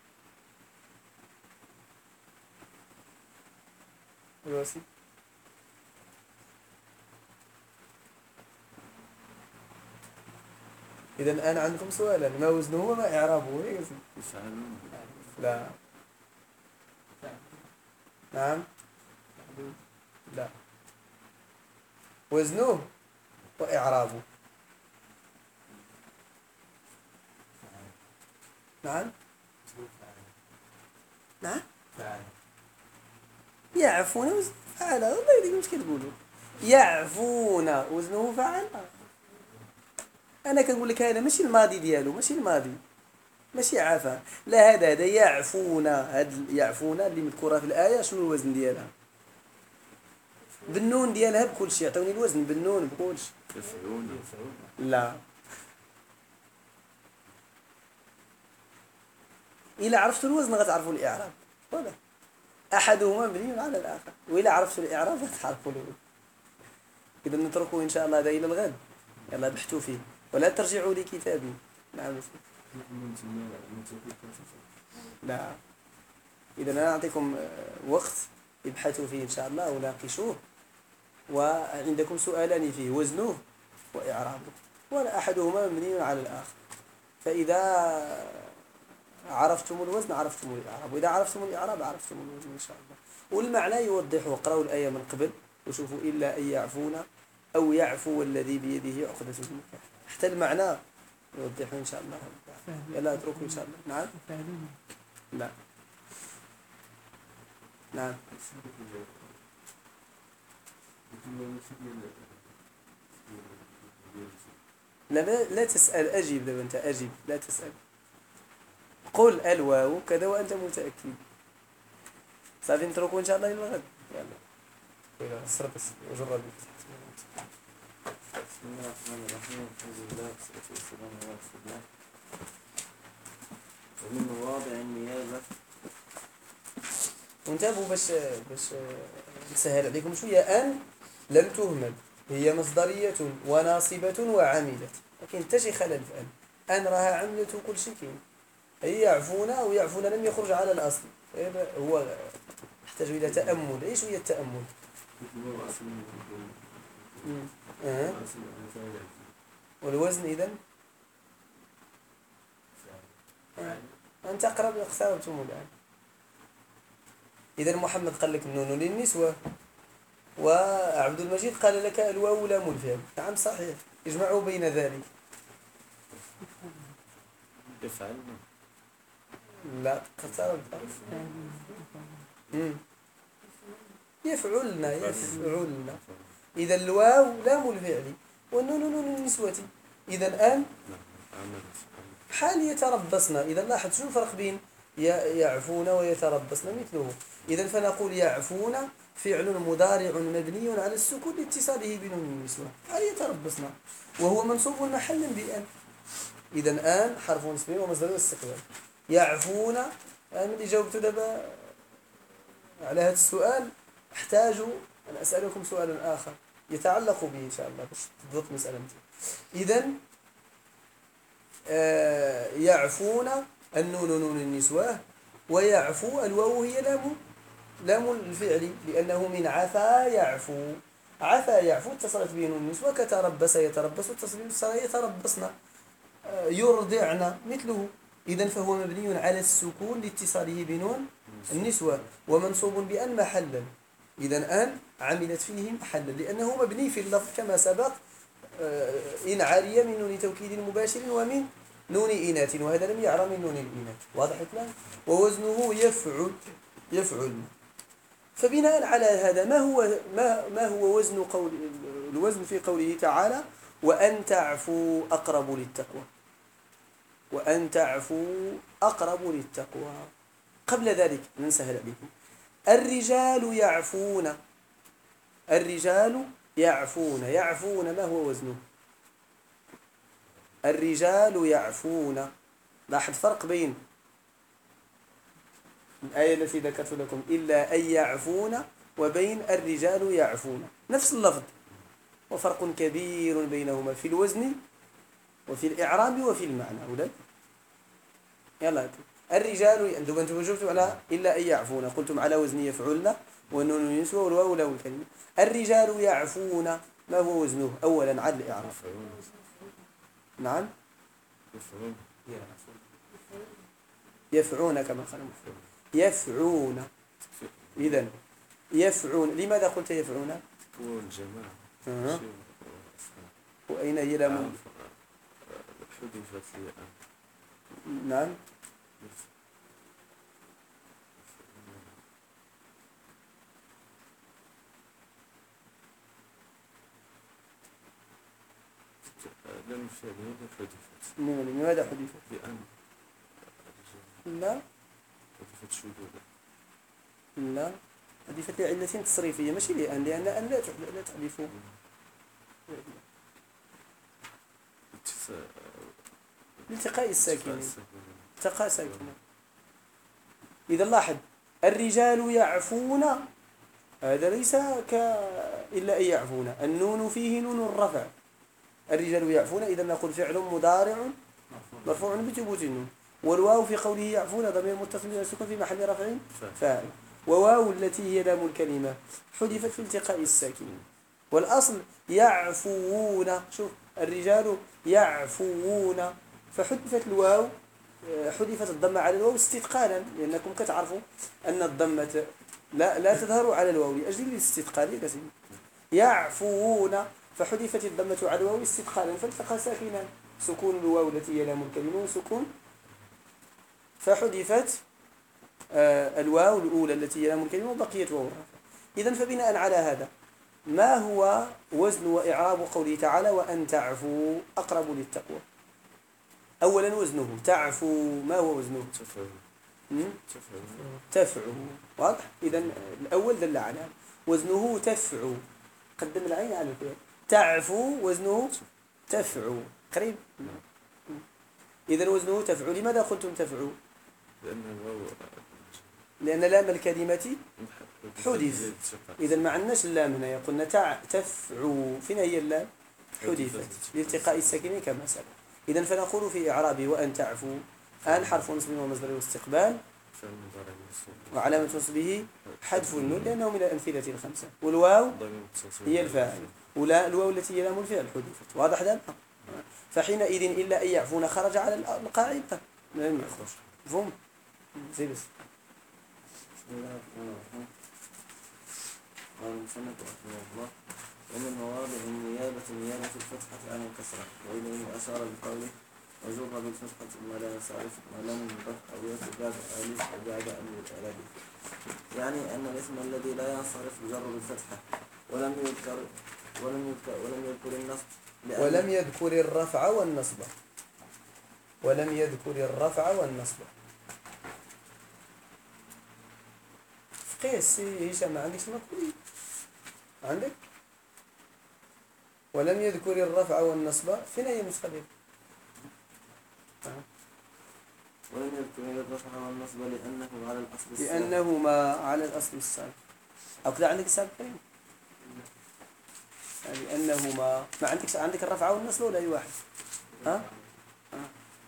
الواسي. إذا الآن عندكم سؤالا. ما وزنه وما إعرابه؟ يفعلون. لا. نعم. لا. وزنه وإعرابه. نعم. نعم. يعفون وزنه فعل. والله يديك مش كتقولوا يعفون وزنه فعل. أنا كنقول لك هذا ماشي الماضي ديالو ماشي الماضي ماشي عفا. لا هذا يعفون. هاد يعفون اللي مذكورة في الآية شنو الوزن ديالها؟ بالنون ديالها بكل شيء. عطوني الوزن بالنون بكل شيء. يفعلون. لا. إلا عرفتوا الوزن غتعرفوا الإعراب. ولا أحدهما مبني على الآخر وإلا عرفتوا الإعراب غتعرفوا الوزن. إذا نتركه إن شاء الله هذا إلى الغد. يلا بحثوا فيه ولا ترجعوا لكتابي. نعم. لا. إذا أنا أعطيكم وقت ابحثوا فيه إن شاء الله وناقشوه وعندكم سؤالان فيه وزنه وإعرابه ولا أحدهما مبني على الآخر. فإذا عرفتم الوزن عرفتم الإعراب وإذا عرفتم الإعراب عرفتم الوزن إن شاء الله. والمعنى يوضحه. اقرأوا الآية من قبل وشوفوا إلا أن يعفون أو يعفو الذي بيده عقدة النكاح. حتى المعنى يوضحه إن شاء الله. يلا اتركوا إن شاء الله. نعم. لا. نعم. لا تسأل. أجيب دابا أنت أجيب لا تسأل. قل الواو كذا وأنت متأكد. صافي نتركوا إن شاء الله إلى الغد. يلا صرت وجرب. بسم الله الرحمن الرحيم. الحمد لله والصلاة والسلام على رسول الله. ومن مواضع النيابة. وانتبهوا باش نسهل عليكم شوية. أن لم تهمل هي مصدرية وناصبة وعاملة. لكن تجي خلل في أن راها عملة كل شيء كين. هي يعفون أو يعفون لم يخرج على الأصل. هو يحتاج إلى تأمل. إيش هي التأمل؟ والوزن إذن أنت أقرب اقتربتم الآن. إذن محمد قال لك النون للنسوة وعبد المجيد قال لك الواو لام الفعل. نعم صحيح. اجمعوا بين ذلك. يفعلون. لا اقتربت. يفعلن. إذا الواو لام الفعل والنون نون النسوة. إذا الآن حال يتربصن. إذا لاحظ شو الفرق بين يعفون ويتربصن مثله. إذا فنقول يعفون فعل مضارع مبني على السكون لاتصاله بنون النسوة. حال يتربصن وهو منصوب محلا بأن. إذا الآن حرف نصب ومصدر الاستقبال. يعفون. أنا اللي جاوبت دابا على هذا السؤال أحتاج أن أسألكم سؤالا آخر يتعلق به إن شاء الله باش تضبط مسألة. إذن يعفون، النون نون النسوة، ويعفو الواو هي لام الفعل، لأنه من عفا يعفو. عفا يعفو اتصلت به نون النسوة، كتربص يتربص اتصل به يتربصن، يرضعن مثله. إذن فهو مبني على السكون لاتصاله بنون النسوة، ومنصوب بأن محلا. إذن أن عملت فيه محلا لأنه مبني في اللفظ كما سبق، إن عارية من نون توكيد مباشر ومن نون إناث، وهذا لم يعرى من نون الإناث. واضح الكلام؟ ووزنه يفعل. فبناء على هذا ما هو وزن الوزن في قوله تعالى وأن تعفوا أقرب للتقوى؟ وأن تعفوا أقرب للتقوى. قبل ذلك ننسهل عليكم، الرجال يعفون. الرجال يعفون ما هو وزنه؟ الرجال يعفون. لاحظ فرق بين الآية التي ذكرت لكم إلا أن يعفون وبين الرجال يعفون، نفس اللفظ وفرق كبير بينهما في الوزن وفي الإعراب وفي المعنى. أولاد يلا، الرجال أنتم جبتم على إلا أن يعفون، قلتم على وزن يفعلن والنون ينسوا والواو له الكلمة. الرجال يعفون ما هو وزنه أولا على الإعراب؟ نعم، يفعون كما قال مفعول. يفعون. إذن يفعون، لماذا قلت يفعون؟ تكون جماعة. وأين هي لام؟ حذفت لي. نعم، لم الفعلية حذفت. لماذا حذفت؟ لأن لا حذفت شذوذا. لا، حذفت لعلة تصريفية ماشي لأن أن لا تحذف. التقاء الساكنين. التقاء ساكنين. إذا لاحظ الرجال يعفون، هذا ليس إلا أن يعفون، النون فيه نون الرفع. الرجال يعفون، إذا نقول فعل مضارع مرفوع بثبوت النون، والواو في قوله يعفون ضمير متصل بالسكون في محل رفع فاعل، وواو التي هي لام الكلمة حذفت في التقاء الساكنين. والأصل يعفوون. شوف، الرجال يعفوون، فحذفت الواو، حذفت الضمة على الواو استثقالا، لأنكم كتعرفوا أن الضمة لا تظهر على الواو لأجل الاستثقال. يعفوون، فحذفت الضمة على الواو استثقالا، فالتقى ساكنان، سكون الواو التي هي لام الكلمة وسكون، فحذفت الواو الأولى التي هي لام الكلمة وبقيت واو الرفع. إذن فبناء على هذا ما هو وزن وإعراب قوله تعالى وأن تعفوا أقرب للتقوى؟ أولا وزنه تعفو، ما هو وزنه؟ تفعو. واضح؟ إذن الأول دل على وزنه تفعو، قدم العين على الفعل. تعفو وزنه تفعو، قريب. إذن وزنه تفعو. لماذا قلتم تفعو؟ لأن لام الكلمة حذف. إذن ما عندناش اللام هنا، قلنا تفعو، فين هي اللام؟ حذفت لالتقاء الساكنين كما سبق. إذن فنقول في إعرابه وأن تعفو أن حرف نصب ومصدر واستقبال، وعلامة نصبه حذف النون لأنه من الأمثلة الخمسة، والواو هي الفاعل، ولا الواو التي هي لام الفعل حذفت. واضح هذا؟ فحينئذ إلا أن يعفون خرج على القاعدة، لم يخرج. فهم؟ زي بس. بسم الله الرحمن الرحيم. قال المصنف رحمه الله ومن مواضع نيابة الفتحة عن الكسرة، وإليه أشار بقوله وجر بالفتحة ما لا ينصرف ما لم ينضف أو يأتي بعد ألف أو بعد أمر الإعراب، يعني أن الاسم الذي لا ينصرف يجر بالفتحة ولم يذكر النصب، ولم يذكر الرفع والنصب. ولم يذكر الرفع والنصب. قيس هشام، ما عندكش مقولي؟ عندك؟ ولم يذكر الرفع والنصب، فين هي النسخة دي؟ ولم يذكر الرفع والنصب لأنه على الأصل السابق. لأنهما على الأصل السابق. أو كذا عندك السابق كريم؟ لأنهما ما عندك الرفع والنصب ولا أي واحد؟ ها؟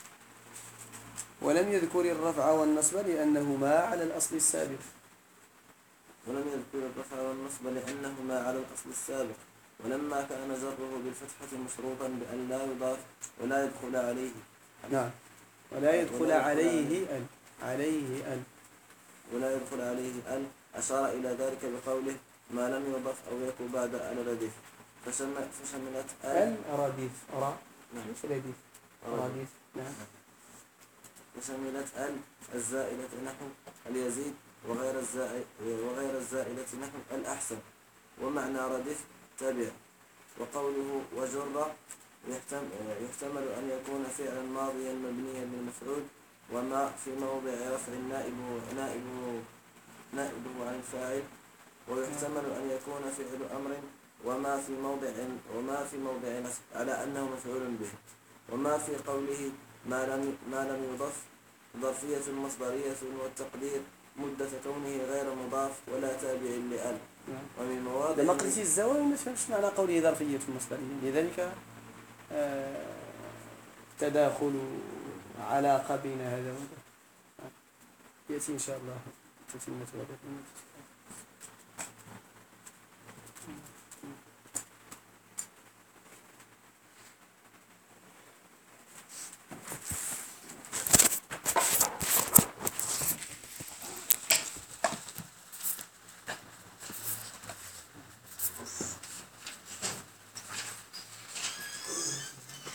ولم يذكر الرفع والنصب لأنهما على الأصل السابق. ولم يذكر الرفع والنصب لأنهما على الأصل السابق، ولما كان جره بالفتحة مشروطا بأن لا يضاف ولا يدخل عليه. نعم. ولا يدخل عليه أن. عليه أن. ولا يدخل عليه أن أشار إلى ذلك بقوله ما لم يضف أو يكن بعد الرديف، فشملت الرديف. نعم. مش رديف. رديف. نعم. فشملت الزائدة نحو اليزيد وغير الزائدة نحو الأحسن، ومعنى رديف تابع. وقوله وجر يحتمل أن يكون فعلا ماضيا مبنيا للمفعول، وما في موضع رفع نائبه عن الفاعل، ويحتمل أن يكون فعل أمر وما في موضع نصب على أنه مفعول به. وما في قوله ما لم يضف ظرفية مصدرية، والتقدير مدة كونه غير مضاف ولا تابع لأل. ومن مواضع لما قلت الزوايا ما فهمش معنى قوله ظرفية مصدرية، لذلك تداخل علاقة بين هذا وهذا. يأتي إن شاء الله تتمة هذا.